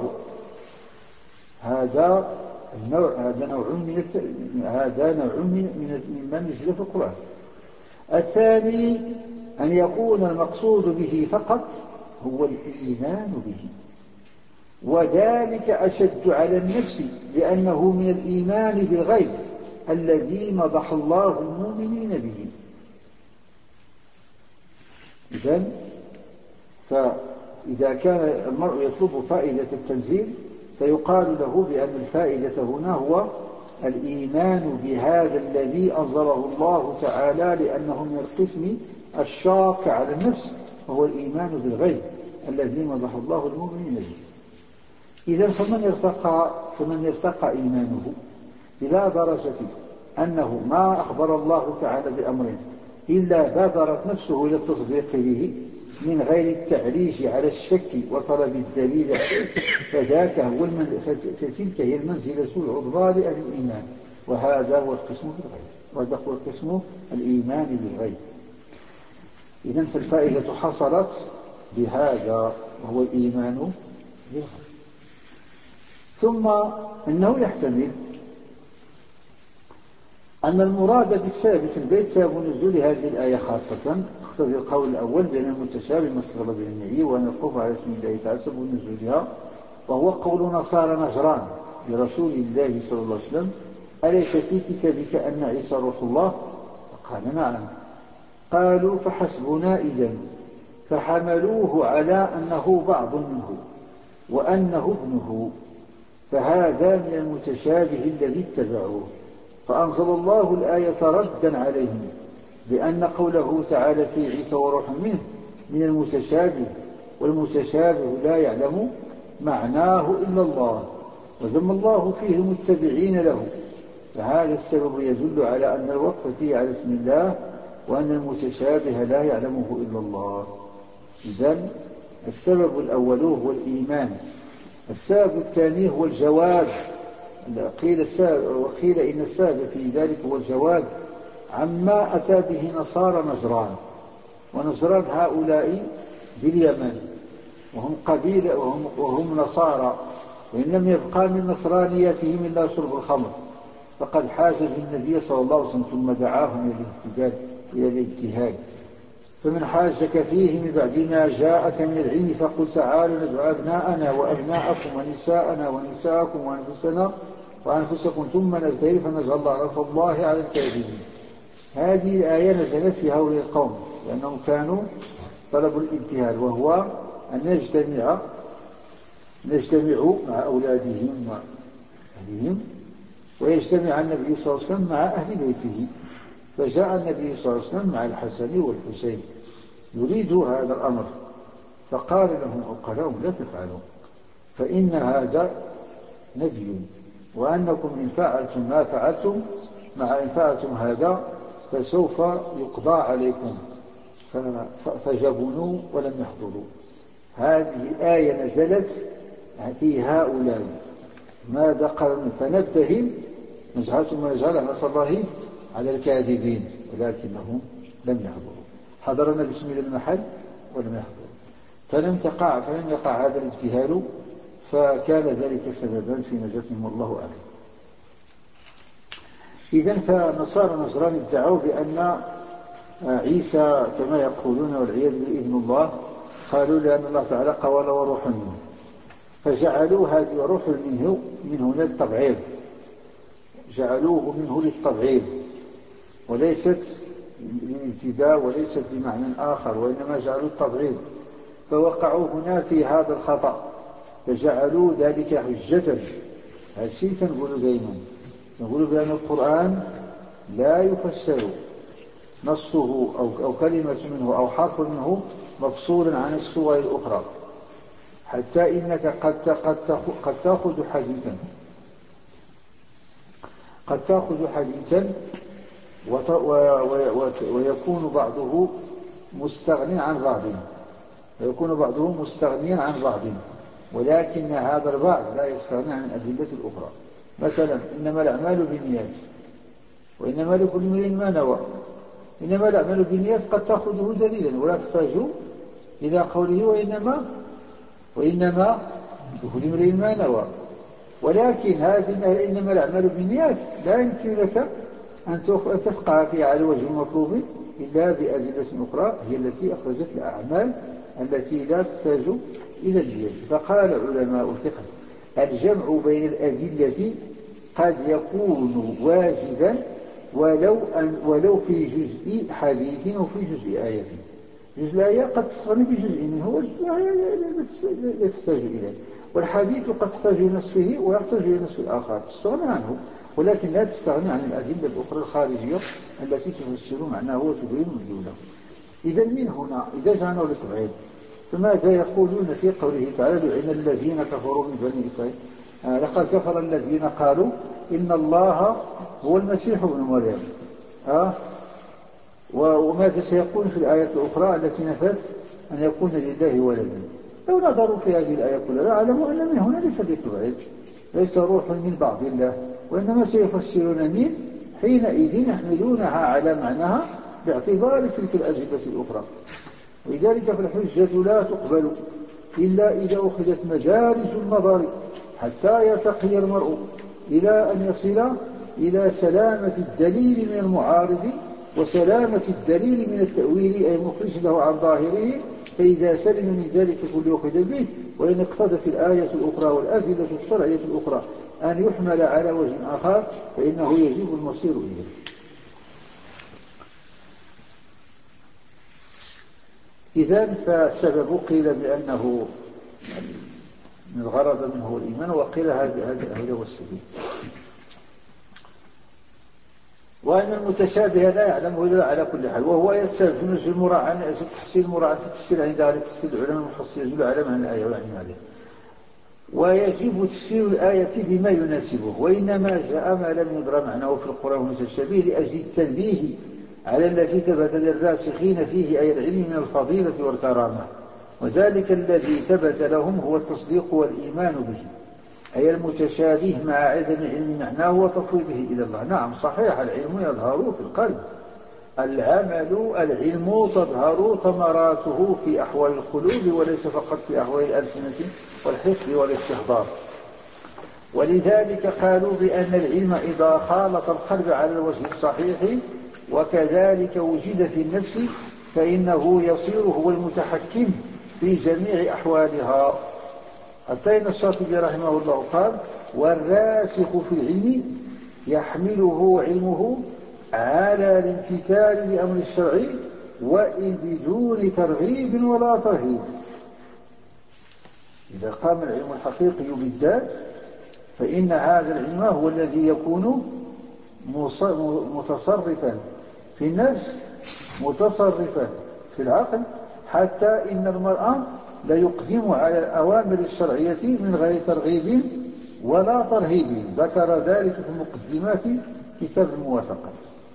هذا النوع هذا نوع من الت... هذا نوع من مما نزل في القرآن. الثاني أن يكون المقصود به فقط هو الإيمان به، وذلك أشد على النفس لأنه من الإيمان بالغيب الذي مدح الله المؤمنين به. إذن فإذا كان المرء يطلب فائدة التنزيل فيقال له بأن الفائدة هنا هو الإيمان بهذا الذي أنزله الله تعالى، لأنه من القسم الشاق على النفس، وهو الإيمان بالغيب الذي مدح الله المؤمنين به. إذن فمن ارتقى فمن ارتقى إيمانه إلى درجة أنه ما أخبر الله تعالى بأمر إلا بادرت نفسه إلى التصديق به من غير التعريج على الشك وطلب الدليل عليه، فذاك هو المن... فتلك هي المنزلة العظمى لأهل الإيمان، وهذا هو القسم بالغيب، وهذا هو القسم الإيمان بالغيب. إذن فالفائدة حصلت بهذا وهو الإيمان بالغيب. ثم إنه يحتمل أن المراد بالسبب في البيت سبب نزول هذه الآية خاصة، اقتضي القول الأول بأن المتشابه ما استغرب بالنعي، وأن الخوف على اسم الله تعالى سبب نزولها، وهو قول نصارى نجران لرسول الله صلى الله عليه وسلم: أليس في كتابك أن عيسى روح الله؟ فقال: نعم. قالوا: فحسبنا إذن. فحملوه على أنه بعض منه وأنه ابنه، فهذا من المتشابه الذي اتبعوه، فأنزل الله الآية ردا عليهم بأن قوله تعالى في عيسى وروح منه من المتشابه، والمتشابه لا يعلم معناه إلا الله، وذم الله فيه المتبعين له. فهذا السبب يدل على أن الوقف فيه على اسم الله، وأن المتشابه لا يعلمه إلا الله. إذن السبب الأول هو الإيمان. السبب الثاني هو الجواب. قيل وقيل إن السبب في ذلك هو الجواب عما أتى به نصارى نجران. ونجران هؤلاء باليمن، وهم قبيلة وهم, وهم نصارى، وإن لم يبقى من نصرانيتهم إلا شرب الخمر، فقد حاجزوا النبي صلى الله عليه وسلم ثم دعاهم إلى الاجتهاد. فمن حاجك فيه من بعد ما جاءك من العلم فقل تعالوا ندعو أبناءنا وأبناءكم ونساءنا ونساءكم وأنفسنا وأنفسكم ثم نبتهل فنجعل الله نصر الله على الكاذبين. هذه الآية نزلت في هؤلاء القوم لأنهم كانوا طلبوا الابتهال، وهو أن نجتمع نجتمع مع أولادهم وأهلهم، ويجتمع النبي صلى الله عليه وسلم مع أهل بيته. فجاء النبي صلى الله عليه وسلم مع الحسن والحسين يريد هذا الأمر، فقال لهم عقلاهم: لا تفعلوا، فإن هذا نبي، وأنكم إن فعلتم ما فعلتم مع إن فعلتم هذا فسوف يقضى عليكم، فجبنوا ولم يحضروا. هذه الآية نزلت في هؤلاء. ماذا قالوا؟ فنبتهل نجعل ثم نجعل نصر الله على الكاذبين، ولكنهم لم يحضروا. حضرنا باسم المحل ولم يحضروا. فلم تقع فلم يقع هذا الابتهال، فكان ذلك سببا في نجاتهم، والله أعلم. إذن فنصارى نجران ادعوا بأن عيسى كما يقولون والعياذ بالله ابن الله، قالوا لأن الله تعالى قال وروح منه، فجعلوا هذه روح منه من هنا التبعيض، جعلوه منه للتبعيض وليست للابتداء وليست بمعنى آخر، وإنما جعلوا التبعيض، فوقعوا هنا في هذا الخطأ، فجعلوا ذلك حجة. هذا الشيء تنقول دائما، نقول بأن القرآن لا يفسر نصه أو, أو كلمة منه أو حرف منه مفصولا عن السور الأخرى، حتى إنك قد, قد, قد تأخذ حديثا قد تأخذ حديثا ويكون بعضه مستغني عن بعض ويكون بعضه مستغنيا عن بعض، ولكن هذا البعض لا يستغني عن الأدلة الأخرى. مثلا إنما الأعمال بالنيات وإنما لكل امرئ ما نوى، إنما الأعمال بالنيات قد تأخذه دليلا ولا تحتاج إلى قوله وإنما وإنما لكل امرئ ما نوى، ولكن هذه إنما الأعمال بالنيات لا يمكن لك أن تفقه فيها على وجه المطلوب إلا بأدلة أخرى هي التي أخرجت الأعمال التي لا تحتاج إلى النيات. فقال علماء الفقه الجمع بين الأدلة قد يكون واجبا ولو, أن ولو في جزء حديث أو في جزء آية. جزء الآية قد تستغني بجزء منه وجزء الآية لا تحتاج إليه، والحديث قد تحتاج إلى نصفه ويحتاج إلى نصف الآخر تستغني عنه، ولكن لا تستغني عن الأدلة الأخرى الخارجية التي تفسر معناه وتبين مدلوله. إذا من هنا إذا جعلنا للتبعيض فماذا يقولون في قوله تعالى لعن الذين كفروا من بني إسرائيل آه لقد كفر الذين قالوا إن الله هو المسيح ابن مريم. آه وماذا سيقول في الآية الأخرى التي نفت أن يكون لله ولدا؟ لو نظروا في هذه الآية كلها لعلموا أن من هنا ليس للتبعيض، ليس روح من بعض الله، وإنما سيفسرون من حينئذ يحملونها على معناها باعتبار تلك الأدلة الأخرى. ولذلك فالحجة لا تقبل إلا إذا أخذت مدارج النظر حتى يرتقي المرء إلى أن يصل إلى سلامة الدليل من المعارض وسلامة الدليل من التأويل أي المخرج له عن ظاهره، فإذا سلم من ذلك كل يأخذ به، وإن اقتضت الآية الأخرى والأدلة الشرعية الأخرى أن يحمل على وجه آخر فإنه يجب المصير إليه. إذن فالسبب قيل بأنه من الغرض منه هو الإيمان، وقيل هذا هو السبيل، وأن المتشابه لا يعلمه إلا على كل حال، وهو يستلزم نزول المراعاة تحصيل المراعاة في التفسير عند أهل التفسير العلماء المحصل يزول على معنى الآية ويعني عليه، ويجب تفسير الآية بما يناسبه، وإنما جاء ما لم يدر معناه في القرآن المتشابه لأجل التنبيه على الذي ثبت للراسخين فيه أي العلم من الفضيلة والكرامة، وذلك الذي ثبت لهم هو التصديق والإيمان به، أي المتشابه مع عدم علم معناه وتفويضه إلى الله. نعم صحيح، العلم يظهر في القلب، العمل العلم تظهر ثمراته في أحوال القلوب وليس فقط في أحوال الألسنة والحفظ والاستحضار. ولذلك قالوا بأن العلم إذا خالط القلب على الوجه الصحيح وكذلك وجد في النفس فإنه يصير هو المتحكم في جميع أحوالها. حتى إن الشاطبي رحمه الله قال والراسخ في العلم يحمله علمه على الامتثال لأمر الشرع وإن بدون ترغيب ولا ترهيب. إذا قام العلم الحقيقي بالذات فإن هذا العلم هو الذي يكون متصرفا في النفس متصرفا في العقل، حتى إن المرأة لا يقدم على الأوامر الشرعية من غير ترغيب ولا ترهيب، ذكر ذلك في مقدمات كتاب الموافقات.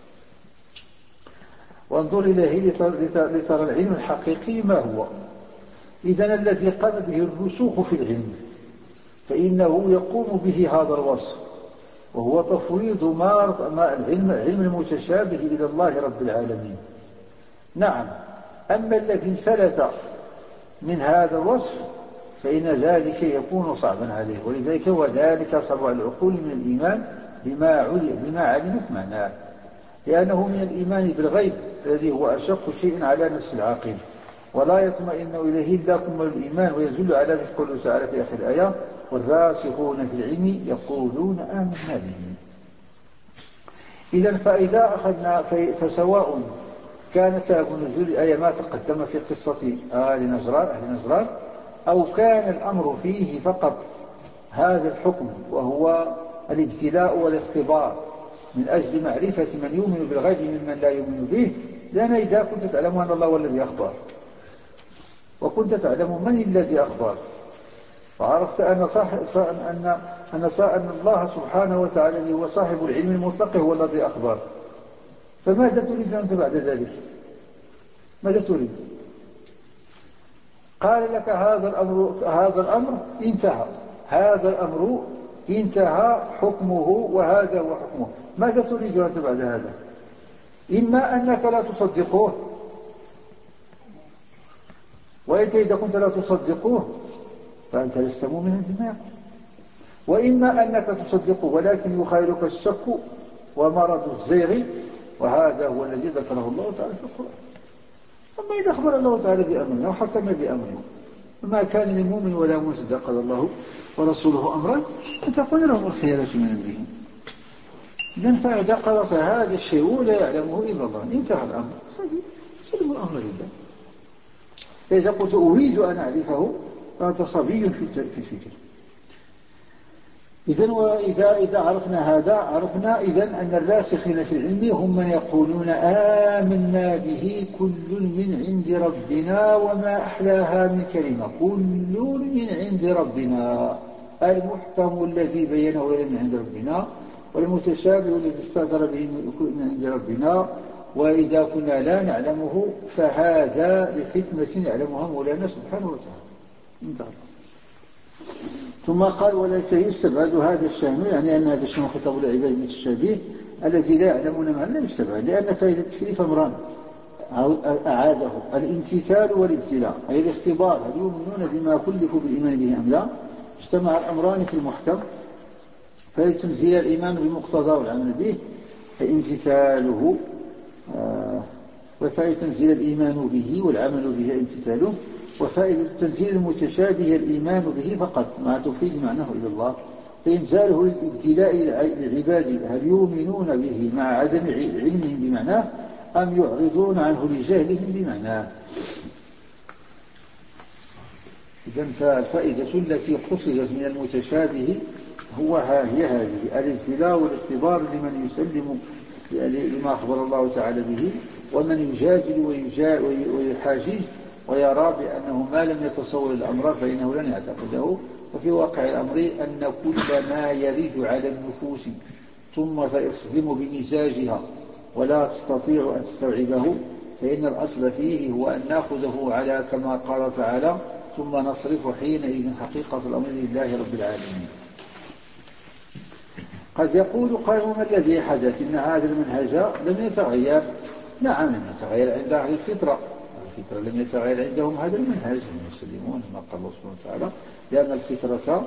وانظر إليه لترى العلم الحقيقي ما هو. إذن الذي قام به الرسوخ في العلم فإنه يقوم به هذا الوصف، وهو تفويض ما العلم علم المتشابه إلى الله رب العالمين. نعم، أما الذي انفلت من هذا الوصف فإن ذلك يكون صعبا عليه، ولذلك وذلك صعب على العقول من الإيمان بما, بما علمت معناه، لأنه من الإيمان بالغيب الذي هو أشق شيء على نفس العاقل، ولا يطمئن إليه إلا كمل الإيمان. ويدل على ذلك قوله تعالى في آخر الآية: والراسخون في العلم يقولون آمنا به. إذن فإذا أخذنا فسواء كان سبب نزول الآية ما تقدم في قصة آل نجران أهل نجران، أو كان الأمر فيه فقط هذا الحكم وهو الابتلاء والاختبار من أجل معرفة من يؤمن بالغيب ممن لا يؤمن به، لأن إذا كنت تعلم أن الله هو الذي أخبر، وكنت تعلم من الذي أخبر، وعرفت أن, صح... أن... أن... أن الله سبحانه وتعالى هو صاحب العلم المطلق هو الذي أخبر، فماذا تريد أنت بعد ذلك؟ ماذا تريد؟ قال لك هذا الأمر, هذا الأمر انتهى، هذا الأمر انتهى حكمه وهذا هو حكمه، ماذا تريد أنت بعد هذا؟ إما أنك لا تصدقوه، وإنت إذا كنت لا تصدقوه فأنت لست مؤمنا بما يقول، وإما أنك تصدقه ولكن يخالك الشك ومرض الزيغ، وهذا هو الذي ذكره الله تعالى في القرآن. أما إذا أخبر الله تعالى بأمرنا وحكم بأمرنا وما كان للمؤمن ولا مؤمن قال الله ورسوله أمرا أن تكون لهم الخيارة من أمرهم. إذن فإذا قرأت هذا الشيء لا يعلمه إلا الله انتهى الأمر، سلم الأمر لله. فإذا قلت أريد أن أعرفه فأنت صبي في الفكر. إذن وإذا إذا عرفنا هذا عرفنا إذن أن الراسخين في العلم هم من يقولون آمنا به كل من عند ربنا، وما أحلاها من كلمة كل من عند ربنا، المحكم الذي بينه من عند ربنا، والمتشابه الذي استأثر به من عند ربنا، وإذا كنا لا نعلمه فهذا لحكمة يعلمها مولانا سبحانه وتعالى. انتهى. ثم قال وليس يستبعد هذا الشأن، يعني أن هذا الشأن خطاب العباد المتشابه الذي لا يعلمون معنى لا يستبعد، لأن فائدة التكليف أمران أعاده: الامتثال والابتلاء، أي الاختبار، هل يؤمنون بما كلفوا بالإيمان به أم لا؟ اجتمع الأمران في المحكم، فإذا تنزيل الإيمان بمقتضى والعمل به فامتثاله، آه وفائدة تنزيل الإيمان به والعمل به امتثاله، وفائدة تنزيل المتشابه الإيمان به فقط ما تفيد معناه إلى الله، فإنزاله للابتلاء للعباد هل يؤمنون به مع عدم علمهم بمعناه أم يعرضون عنه لجهلهم بمعناه. إذن فالفائدة التي قصدت من المتشابه هو هي هذه: الابتلاء والاختبار لمن يسلم لما أخبر الله تعالى به، ومن يجادل ويحاجج ويرى بأنه ما لم يتصور الأمر فإنه لن يعتقده. وفي واقع الأمر أن كل ما يرد على النفوس ثم يصدم بمزاجها ولا تستطيع أن تستوعبه فإن الأصل فيه هو أن نأخذه على كما قال تعالى: ثم نصرف حينئذ حقيقة الأمر لله رب العالمين. قد يقول قائل: ما الذي حدث؟ إن هذا المنهج لم يتغير. نعم لم يتغير عند أهل الفطرة، الفطرة لم يتغير عندهم هذا المنهج، هم يسلمون ما قال الله سبحانه وتعالى، لأن الفطرة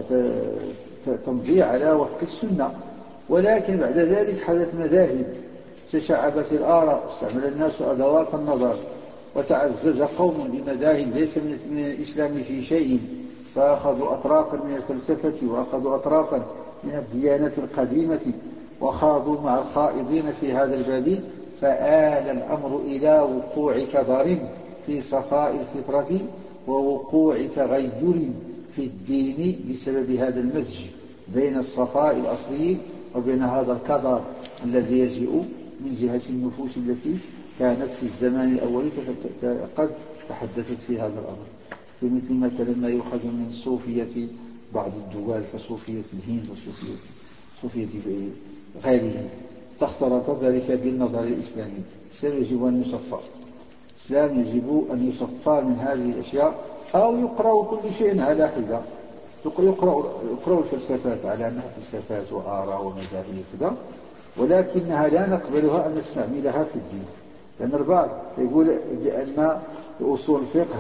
تمضي على وفق السنة. ولكن بعد ذلك حدث مذاهب، تشعبت الآراء، استعمل الناس أدوات النظر، وتعزز قوم بمذاهب ليس من الإسلام في شيء، فأخذوا أطرافا من الفلسفة وأخذوا أطرافا من الديانة القديمة وخاضوا مع الخائضين في هذا الباب، فآل الأمر إلى وقوع كدر في صفاء الفطرة ووقوع تغير في الدين بسبب هذا المزج بين الصفاء الأصلي وبين هذا الكدر الذي يجيء من جهة النفوس التي كانت في الزمان الأول قد تحدثت في هذا الأمر، في مثل مثلا ما يؤخذ من صوفية بعض الدول كصوفية الهند وصوفية صوفية غيرهم، تختلط ذلك بالنظر الإسلامي. الإسلام يجب أن يصفى، الإسلام يجب أن يصفى من هذه الأشياء، أو يقرأ كل شيء على حدة، يقرأ, يقرأ الفلسفات على أنها فلسفات وآراء ومذاهب كذا، ولكنها لا نقبلها أن نستعملها في الدين، لأن البعض يقول بأن أصول الفقه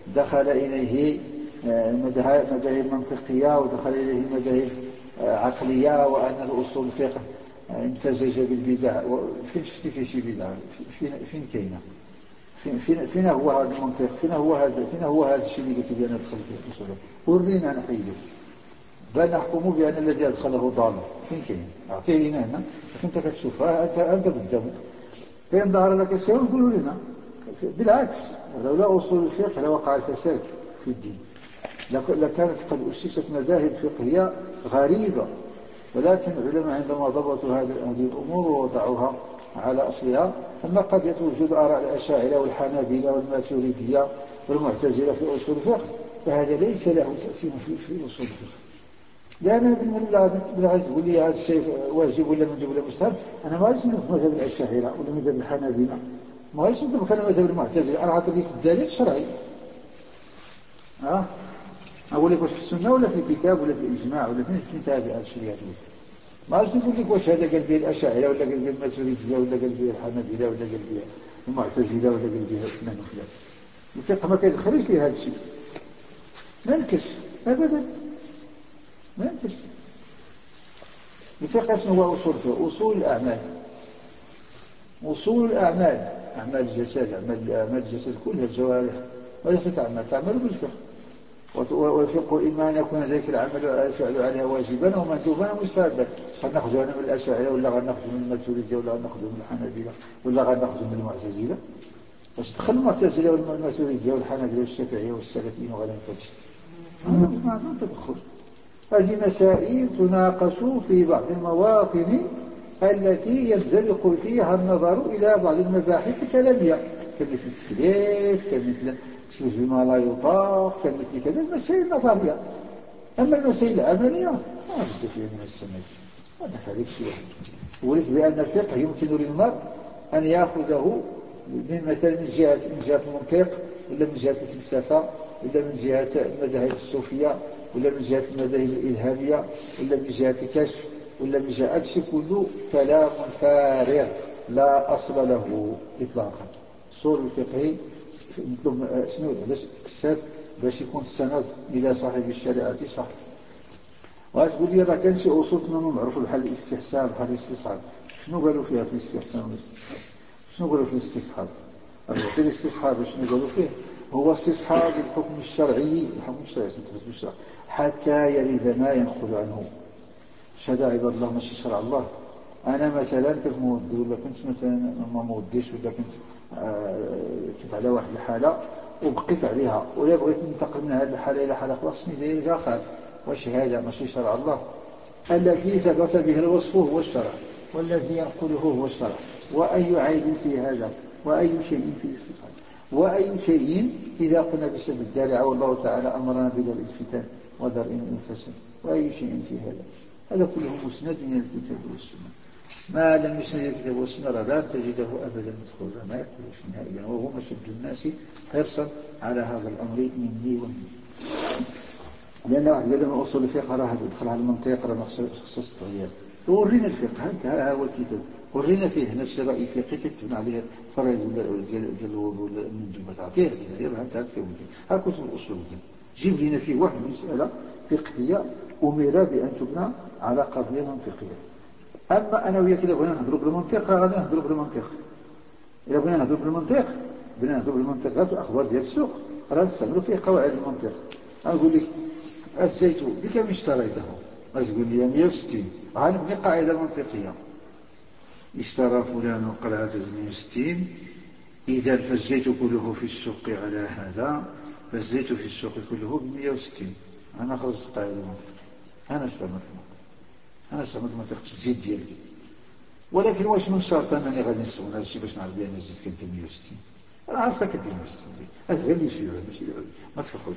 دخل إليه مذاهب منطقية ودخل إليه مذاهب عقلية، وأن الأصول الفقه امتزج بالبدع. فين شفتي فيه شي بدعة؟ فين فين كاينه؟ فين فين هو هذا المنطق؟ فين هو هذا فين هو هذا الشيء اللي قلت لي انا دخل فيه الاصول؟ ورينا نحيده بل نحكم بان الذي ادخله ضال. فين كاين؟ اعطيه لنا هنا انت كتشوفها، انت انت قدامك. فين ظهر لك الشيء نقولوا لنا. بالعكس، لولا اصول الفقه لوقع الفساد في الدين، لكانت قد اسست مذاهب فقهيه غريبه. ولكن العلماء عندما ضبطوا هذه الأمور ووضعوها على أصلها، ثم قد توجد آراء الأشاعرة والحنابلة والماتريدية والمعتزلة في أصول الفقه، فهذا ليس له تأثير في أصول الفقه. لأن بالعكس تقول لي هذا الشيء واجب ولا مندوب ولا مستحب، أنا ما غاديش نطبق مذهب الأشاعرة ولا مذهب الحنابلة، ما غاديش نطبق أنا مذهب المعتزلة، أنا عاطي لك الدليل الشرعي. أه؟ أقول لك واش في السنة ولا في الكتاب ولا في الإجماع ولا فين كنت هذه الشريعة؟ ما عرفت نقول لك واش هذا قال به الأشاعرة ولا قال به الماتريدية ولا قال به الحنابلة ولا قال به المعتزلة ولا قال به فلان وفلان. الفقه ما كيدخلش لي هذا الشيء، ما يمكنش أبدا، ما يمكنش. الفقه شنو هو أصول الفقه؟ أصول الأعمال، أصول الأعمال، أعمال الجسد، أعمال أعمال الجسد كلها الجوارح وليست أعمال تعمل بالفقه. والفقه إما أن يكون ذلك العمل الفعل عليها واجبا ومندوبا ومستحبا. قد نأخذ أنا من الأشاعرة ولا قد نأخذ من الماتريدية ولا قد نأخذ من الحنابلة ولا قد نأخذ من المعتزلة. باش تدخل المعتزلة والماتريدية والحنابلة والشافعية والسلفيين وغيرهم فاتش ما عندهم تدخل. هذه مسائل تناقش في بعض المواطن التي ينزلق فيها النظر إلى بعض المباحث الكلامية، كمثل التكليف، كمثل تكليف بما لا يطاق، كمثل كذا المسائل النظرية. أما المسائل العملية ما بد فيها من السند، هذا خليك شيء واحد. ولك بأن الفقه يمكن للمرء أن يأخذه من مثلا من جهة من جهة المنطق ولا من جهة الفلسفة ولا من جهة المذاهب الصوفية ولا من جهة المذاهب الإلهامية ولا من جهة الكشف ولا من جهة الشيء كله كلام فارغ لا أصل له إطلاقا. أصول الفقه نطلب شنو علاش تكسات باش يكون السند إلى صاحب الشريعة صح. وتقول لي راه كان شي أصول كنا معروف بحال الاستحسان بحال الاستصحاب. شنو قالوا فيها في الاستحسان والاستصحاب؟ شنو قالوا في الاستصحاب؟ في الاستصحاب شنو قالوا فيه؟ هو استصحاب الحكم الشرعي، الحكم الشرعي الشرع حتى يرد ما ينقل عنه. شهادة عباد الله ماشي شرع الله. أنا مثلا كنت مودي ولا كنت مثلا ما موديش ولا كنت آه كنت على واحد الحالة وبقيت عليها ولا بغيت ننتقل من هذه الحالة إلى حالة أخرى خصني داير جاخر. واش هذا ماشي شرع الله؟ الذي ثبت به الوصف هو الشرع والذي ينقله هو الشرع. وأي عيب في هذا وأي شيء في الاستصحاب وأي شيء إذا قلنا بشد الدارعة والله تعالى أمرنا بدرء الفتن ودرء الفساد وأي شيء في هذا هذا كله مسند من الكتاب والسنة. ما لم يسند الكتاب والسنة لا تجده أبدا مدخولا ما يقولش نهائيا، وهو مشد الناس حرصا على هذا الأمر مني ومني. لأن واحد قال لهم أصول الفقه راه يدخل على المنطق راه خصوص التغيير. ورينا الفقه هذا هو الكتاب، ورينا فيه هنا شي رأي فقهي كتبنا عليه فرائض ديال الوضوء المندوبة تعطيه ديال هذا الكتاب ها كتب الأصول ديال جيب لنا فيه واحد مسألة فقهية أمر بأن تبنى على قضية منطقية. أما أنا وياك إذا بغينا نهضروا بالمنطق راه غادي نهضروا بالمنطق. إذا بغينا نهضروا بالمنطق بغينا نهضروا بالمنطق في الأخبار ديال السوق راه نستعملوا فيه قواعد المنطق. أقول لك الزيت بكم اشتريته؟ أقول لي مئة وستين. غنبني قاعدة منطقية. اشترى فلان قلعة مئة وستين، إذا فالزيت كله في السوق على هذا، فالزيت في السوق كله ب مئة وستين. أنا خرجت قاعدة منطقية، أنا استعملت المنطق، أنا استعملت المنطق في الزيت ديالي. ولكن واش من شرط أنني غادي نستعمل هذا الشيء باش نعرف بأن الزيت كان مئة وستين؟ أنا عارفة كدير مئة وستين، هذا غير اللي يشير ماشي ما تفرحوش.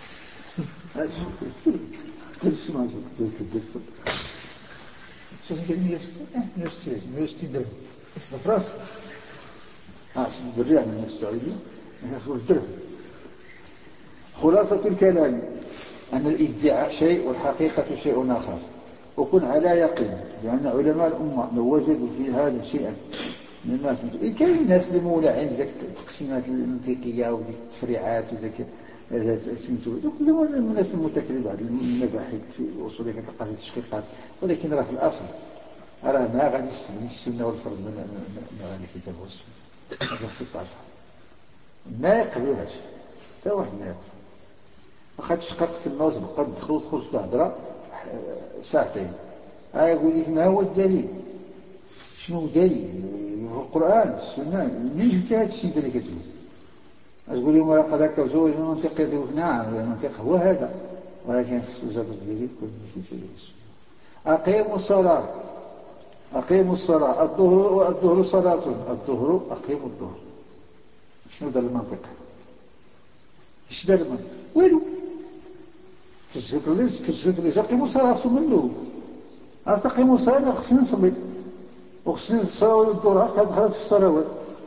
كل شيء ما كدير كدير شو قال مئة وستين؟ مئة وستين مئة وستين درهم بفراس. اه سيدي بالريال من السعودية الناس تقول درهم. خلاصة الكلام أن الادعاء شيء والحقيقة شيء آخر، وكن على يقين لأن علماء الأمة لو وجدوا في هذا شيئا مما كاين الناس اللي مولعين بذلك التقسيمات المنطقية وديك التفريعات وذاك هذا سميتو كل من الناس المتكلم بعض المباحث في الأصول كتلقى في تشقيقات، ولكن راه في الأصل راه ما غادي يستبدل السنة والفرض من غير الكتاب والسنة. هذا ستاشر ما يقبلوهاش حتى واحد ما يقبل. واخا تشققت في النوز بقى تدخل تخرج في الهضرة ساعتين، ها يقول لك ما هو الدليل؟ شنو دليل؟ القرآن السنة منين جبتي هذا الشيء اللي كتقول؟ تقول لهم لقد كوزوج المنطق يقول نعم المنطق هو هذا، ولكن خص الجبر ديالي كل شيء سيئ. أقيموا الصلاة أقيموا الصلاة الظهر الظهر صلاة الظهر أقيموا الظهر. شنو دار المنطق؟ ايش دار المنطق؟ ويلو كتشكر ليش كتشكر ليش أقيموا الصلاة منه أقيموا الصلاة خصني نصلي وخصني الصلاة الظهر دخلت في الصلوات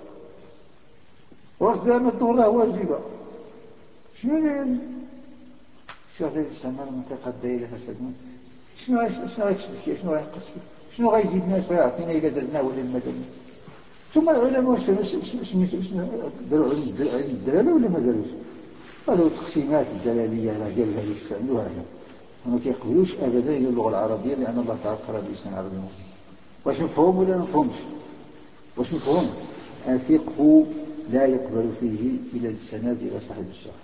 وقت بأن الظهر واجبة. شنو يعني؟ شو هذا الاستعمال المنطقة الدائرة فسدنا؟ شنو شنو غيشد فيه؟ شنو غينقص فيه؟ شنو غيزيد الناس ويعطينا إلى درنا ولا ما درنا؟ ثم العلماء واش داروا علم الدلالة ولا ما داروش؟ هذو تقسيمات الدلالية راه ديال هذه يستعملوها هنا وما كيقبلوش أبدا إلى اللغة العربية، لأن الله تعالى قرأ بلسان عربي مبين. واش مفهوم ولا ما مفهومش؟ واش مفهوم؟ الفقه لا يقبل فيه إلى السند إلى صاحب الشرع.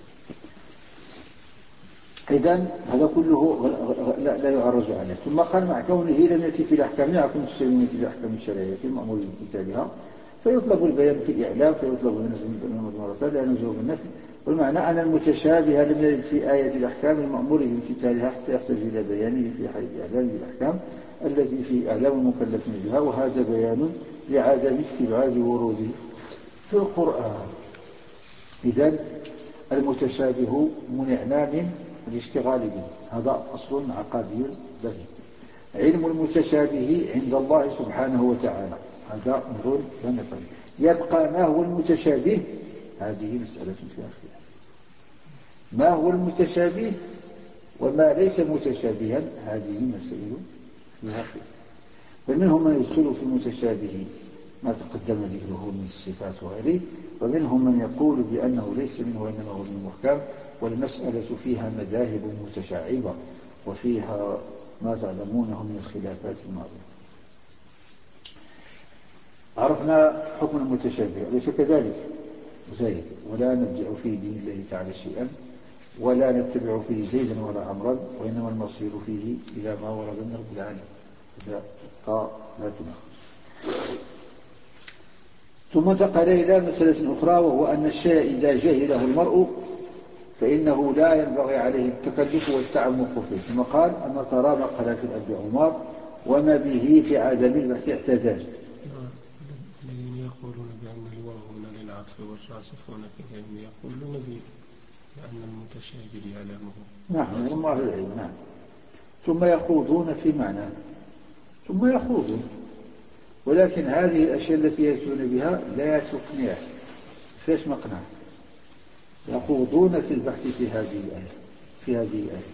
إذن هذا كله لا, لا يعرج عليه. ثم قال مع كونه لم يأتي في الأحكام لا يكون تشتري في الأحكام الشرعية المأمور بامتثالها فيطلب البيان في الإعلام فيطلب من المرسل لأنه جواب النفي. والمعنى أن المتشابه لم يرد في آية الأحكام المأمور بامتثالها حتى يحتاج إلى بيانه في حال الإعلام بالأحكام التي في إعلام المكلفين بها، وهذا بيان لعدم استبعاد وروده في القرآن. إذن المتشابه منعنا من الاشتغال به، هذا أصل عقادي دقيق. علم المتشابه عند الله سبحانه وتعالى، هذا أمر لا نقل. يبقى ما هو المتشابه، هذه مسألة فيها خلاف. ما هو المتشابه وما ليس متشابها هذه مسائل فيها خلاف. فمنهم من يدخل في المتشابه ما تقدم ذكره من الصفات وغيره، ومنهم من يقول بأنه ليس منه وإنما هو من المحكم، والمسألة فيها مذاهب متشعبة وفيها ما تعلمونه من الخلافات الماضية. عرفنا حكم المتشابه أليس كذلك؟ زيد ولا نبدع في دين الله تعالى شيئا ولا نتبع فيه زيدا ولا عمرا، وإنما المصير فيه إلى ما ورد من رب العالمين. إذا لا تناقش. ثم انتقل إلى مسألة أخرى، وهو أن الشيء إذا جهله المرء فإنه لا ينبغي عليه التكلف والتعمق فيه. ثم قال أما ترى ما قال في الأب عمر وما به في عدم البحث اعتدال. الذين يقولون بأن الواو هنا للعطف والراسخون في العلم يقولون بأن المتشابه يعلمه. نعم هم أهل العلم. نعم. ثم يخوضون في معنى ثم يخوضون ولكن هذه الأشياء التي يأتون بها لا تقنع. فيش مقنع؟ يخوضون في البحث في هذه الآية في هذه الآية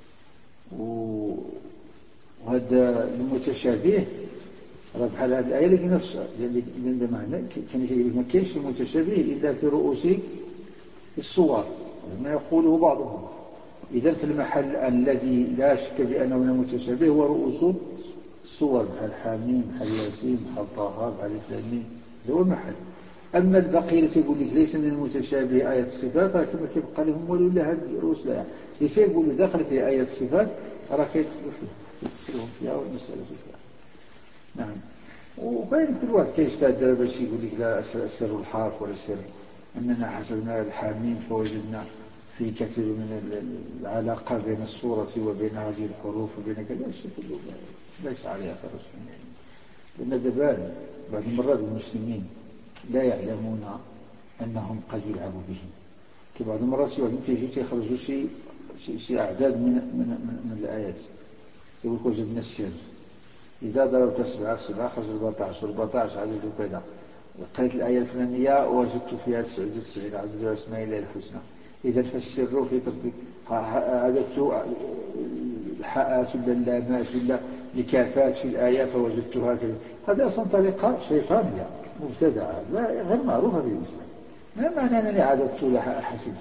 وهذا المتشابه بحال هذه الآية اللي نفسها اللي معنى كان ما كاينش المتشابه إلا في رؤوس الصور ما يقوله بعضهم. إذا في المحل الذي لا شك بأنه من المتشابه هو رؤوس الصور بحال حاميم بحال ياسين بحال طه بحال الفلانين، هذا هو المحل. أما البقية تقول لك ليس من المتشابه آية الصفات، راه كما كيبقى لهم ولو لا هذه رؤوس لا ليس يقولوا داخل في آية الصفات راه كيدخلوا فيها يفسرون فيها والمسألة فيها. نعم. وكاين كل واحد كيجتهد دابا باش يقول لك لا سر الحرف ولا سر أننا حسبنا الحاميم فوجدنا في كثير من العلاقة بين الصورة وبين هذه الحروف وبين كذا الشيء كله ليس عليه أثر يعني. لأن دابا بعض المرات المسلمين لا يعلمون أنهم قد يلعبوا بهم. كبعض المرات شي واحد تيجي تيخرجوا شي شي أعداد من من من, من الآيات يقول لك وجدنا السر إذا ضربت سبعة في سبعة خرج أربعطاش أربعطاش عدد كذا. قرأت الآية الفلانية وجدت فيها تسعة وتسعين عدد أسماء الله الحسنى. إذا فالسر في ترتيب عددت الحاءات ولا اللامات ولا الكافات في الآية فوجدتها كذا. هذا أصلا طريقة شيطانية مبتدعة لا غير معروفة في الإسلام. ما معنى أنني عددت لها حسبت؟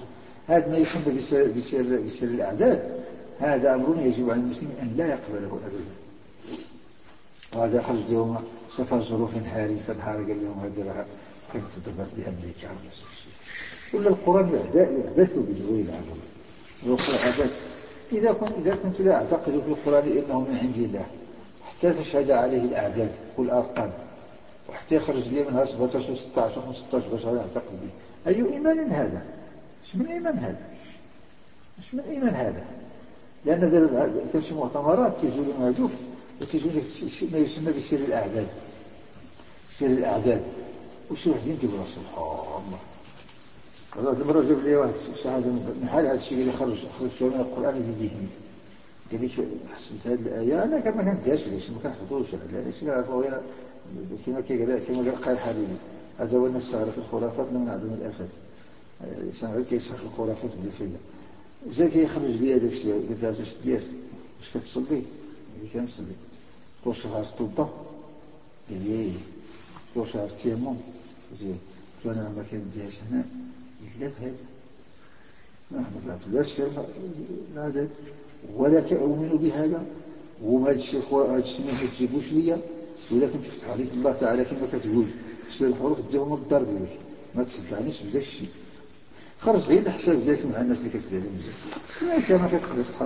هذا ما يسمى بسر, بسر, بسر الأعداد، هذا أمر يجب على المسلم أن لا يقبله أبدا. وهذا خرج اليوم سفر ظروف نهاري فنهار قال لهم هذه راه كانت تضبط بأمريكا ولا القرآن يعبث بدون العمل. إذا كنت إذا كنت لا أعتقد في القرآن إنه من عند الله حتى تشهد عليه الأعداد والأرقام وحتى يخرج لي منها سبعطاش وستطاش وخمسطاش باش أعتقد به، أي إيمان هذا؟ اش من إيمان هذا؟ اش من إيمان هذا؟ لأن دابا كان شي مؤتمرات تيجوا لهم هذوك وتيجوا لك ما يسمى بسير الأعداد، سير الأعداد وشي وحدين تيقولوا سبحان الله. هذا المرة جاب لي واحد شهادة من حال هذا الشيء اللي خرج خرج من القرآن في ذهني، قال لي شو حسبت هذه الآية أنا كما كنديرش ليش ما كنحفظوش علاش نعرفوا غير كما كيقال كما قال قال الحبيبي هذا هو الناس في الخرافات من أعظم الآفات، الإنسان غير كيسحق الخرافات بالفعل. جا كيخرج لي هذاك الشيء قلت له اش دير واش كتصلي؟ قال لي كنصلي. قلت له واش عرفت توضا؟ قال لي قلت له واش عرفت التيمم؟ قلت له انا ما كنديرش هنا إلا بهذا ما عرفتش العدد ولا كأؤمن بهذا وما هذا الشيء هذا الشيء ما تجيبوش ليا ولكن تفتح عليك الله تعالى كما كتقول سير الحروف ديهم الدار ديالك ما تصدعنيش بدا الشيء خرج غير الحساب ديالك مع الناس اللي كتبع لهم مزيان ما كتقدر تحط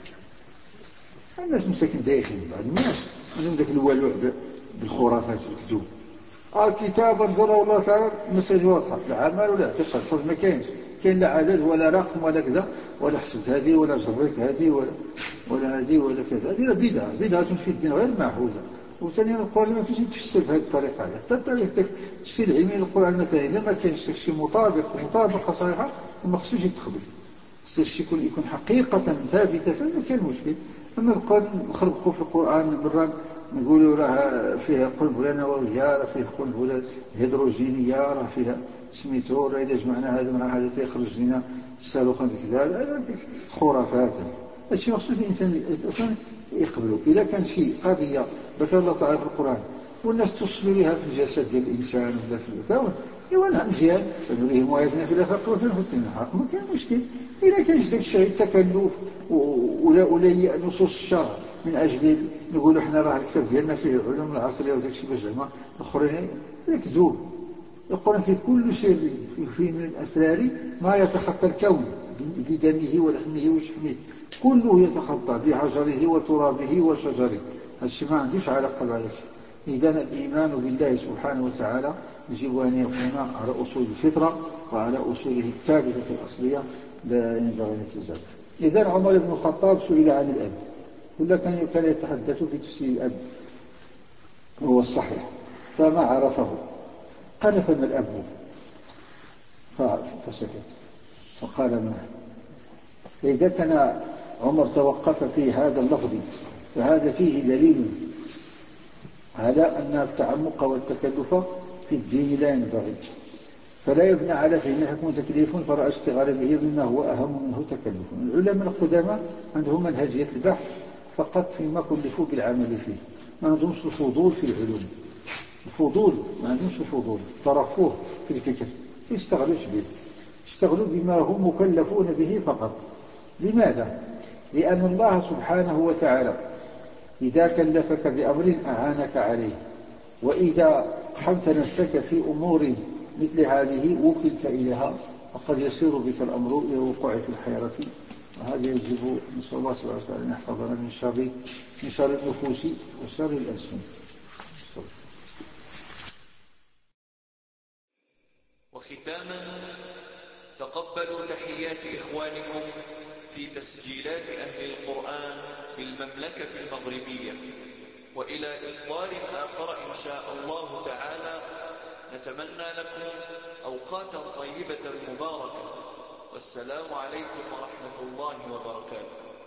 الناس مساكن دايخين بعض الناس عندهم ذاك الولوع بالخرافات والكذوب. الكتاب انزله الله تعالى المساجد واضحه لا عمل ولا اعتقاد صدق ما كاينش كاين لا عدد ولا رقم ولا كذا ولا حسبت هذه ولا جريت هذه ولا ولا هذه ولا كذا، هذه بدعه بدعه في الدين غير معهوده. وثانيا القرآن ما كاينش يتفسر بهذه الطريقه هذه حتى الطريقه التفسير العلمي للقرآن مثلا الا ما كاينش شي مطابق ومطابقه صحيحه ما خصوش يتخبل، خصو الشيء يكون يكون حقيقه ثابته فما كاين مشكل. اما نبقاو نخربقوا في القرآن مرة نقولوا راه فيها قنبله نوويه راه فيه قنبله هيدروجينيه راه فيها سميتو راه اذا جمعنا هذا مع هذا تيخرج لنا الصاروخ كذا هذا خرافات. هادشي ما خصوش الانسان اصلا يقبلوا. اذا كان شي قضيه ذكر الله تعالى في القرآن والناس توصلوا لها في الجسد ديال الانسان ولا في الكون ايوا نعم مزيان فنريهم اياتنا في الافاق وتنفتن الحق ما كاين مشكل. اذا كان داك الشيء التكلف ولا ولا نصوص الشرع من اجل نقولوا احنا راه الكتاب ديالنا فيه العلوم العصريه وداك الشيء باش زعما الاخرين يكذوب. القرآن في كل سر فيه من الاسرار ما يتخطى الكون بدمه ولحمه وشحمه كله يتخطى بحجره وترابه وشجره. هادشي ما عندوش علاقه بهذاك. اذا الايمان بالله سبحانه وتعالى يجب ان يكون على اصول الفطره وعلى اصوله الثابته الاصليه لا ينبغي ان يتزعزع. اذا عمر بن الخطاب سئل عن الاب ولا كان كان يتحدث في تفسير الاب وهو الصحيح فما عرفه قال فما الاب فسكت فقال ما. فإذا كان عمر توقف في هذا اللفظ فهذا فيه دليل على أن التعمق والتكلف في الدين لا ينبغي فلا يبنى على فهم حكم تكليف فرأى اشتغال به مما هو أهم منه تكلف. العلماء القدامى عندهم منهجية البحث فقط فيما كلفوا بالعمل فيه ما عندهمش الفضول في العلوم. الفضول ما عندهمش الفضول ترفوه في الفكر يشتغلوش به اشتغلوا بما هم مكلفون به فقط. لماذا؟ لأن الله سبحانه وتعالى إذا كلفك بأمر أعانك عليه وإذا قحمت نفسك في أمور مثل هذه وكلت إليها وقد يسير بك الأمر إلى الوقوع في الحيرة. وهذا يجب نسأل الله سبحانه وتعالى أن يحفظنا من شر من شر النفوس وشر الألسن. وختاما تقبلوا تحيات إخوانكم في تسجيلات أهل القرآن بالمملكة المغربية، وإلى إصدار آخر إن شاء الله تعالى نتمنى لكم أوقاتا طيبة مباركة، والسلام عليكم ورحمة الله وبركاته.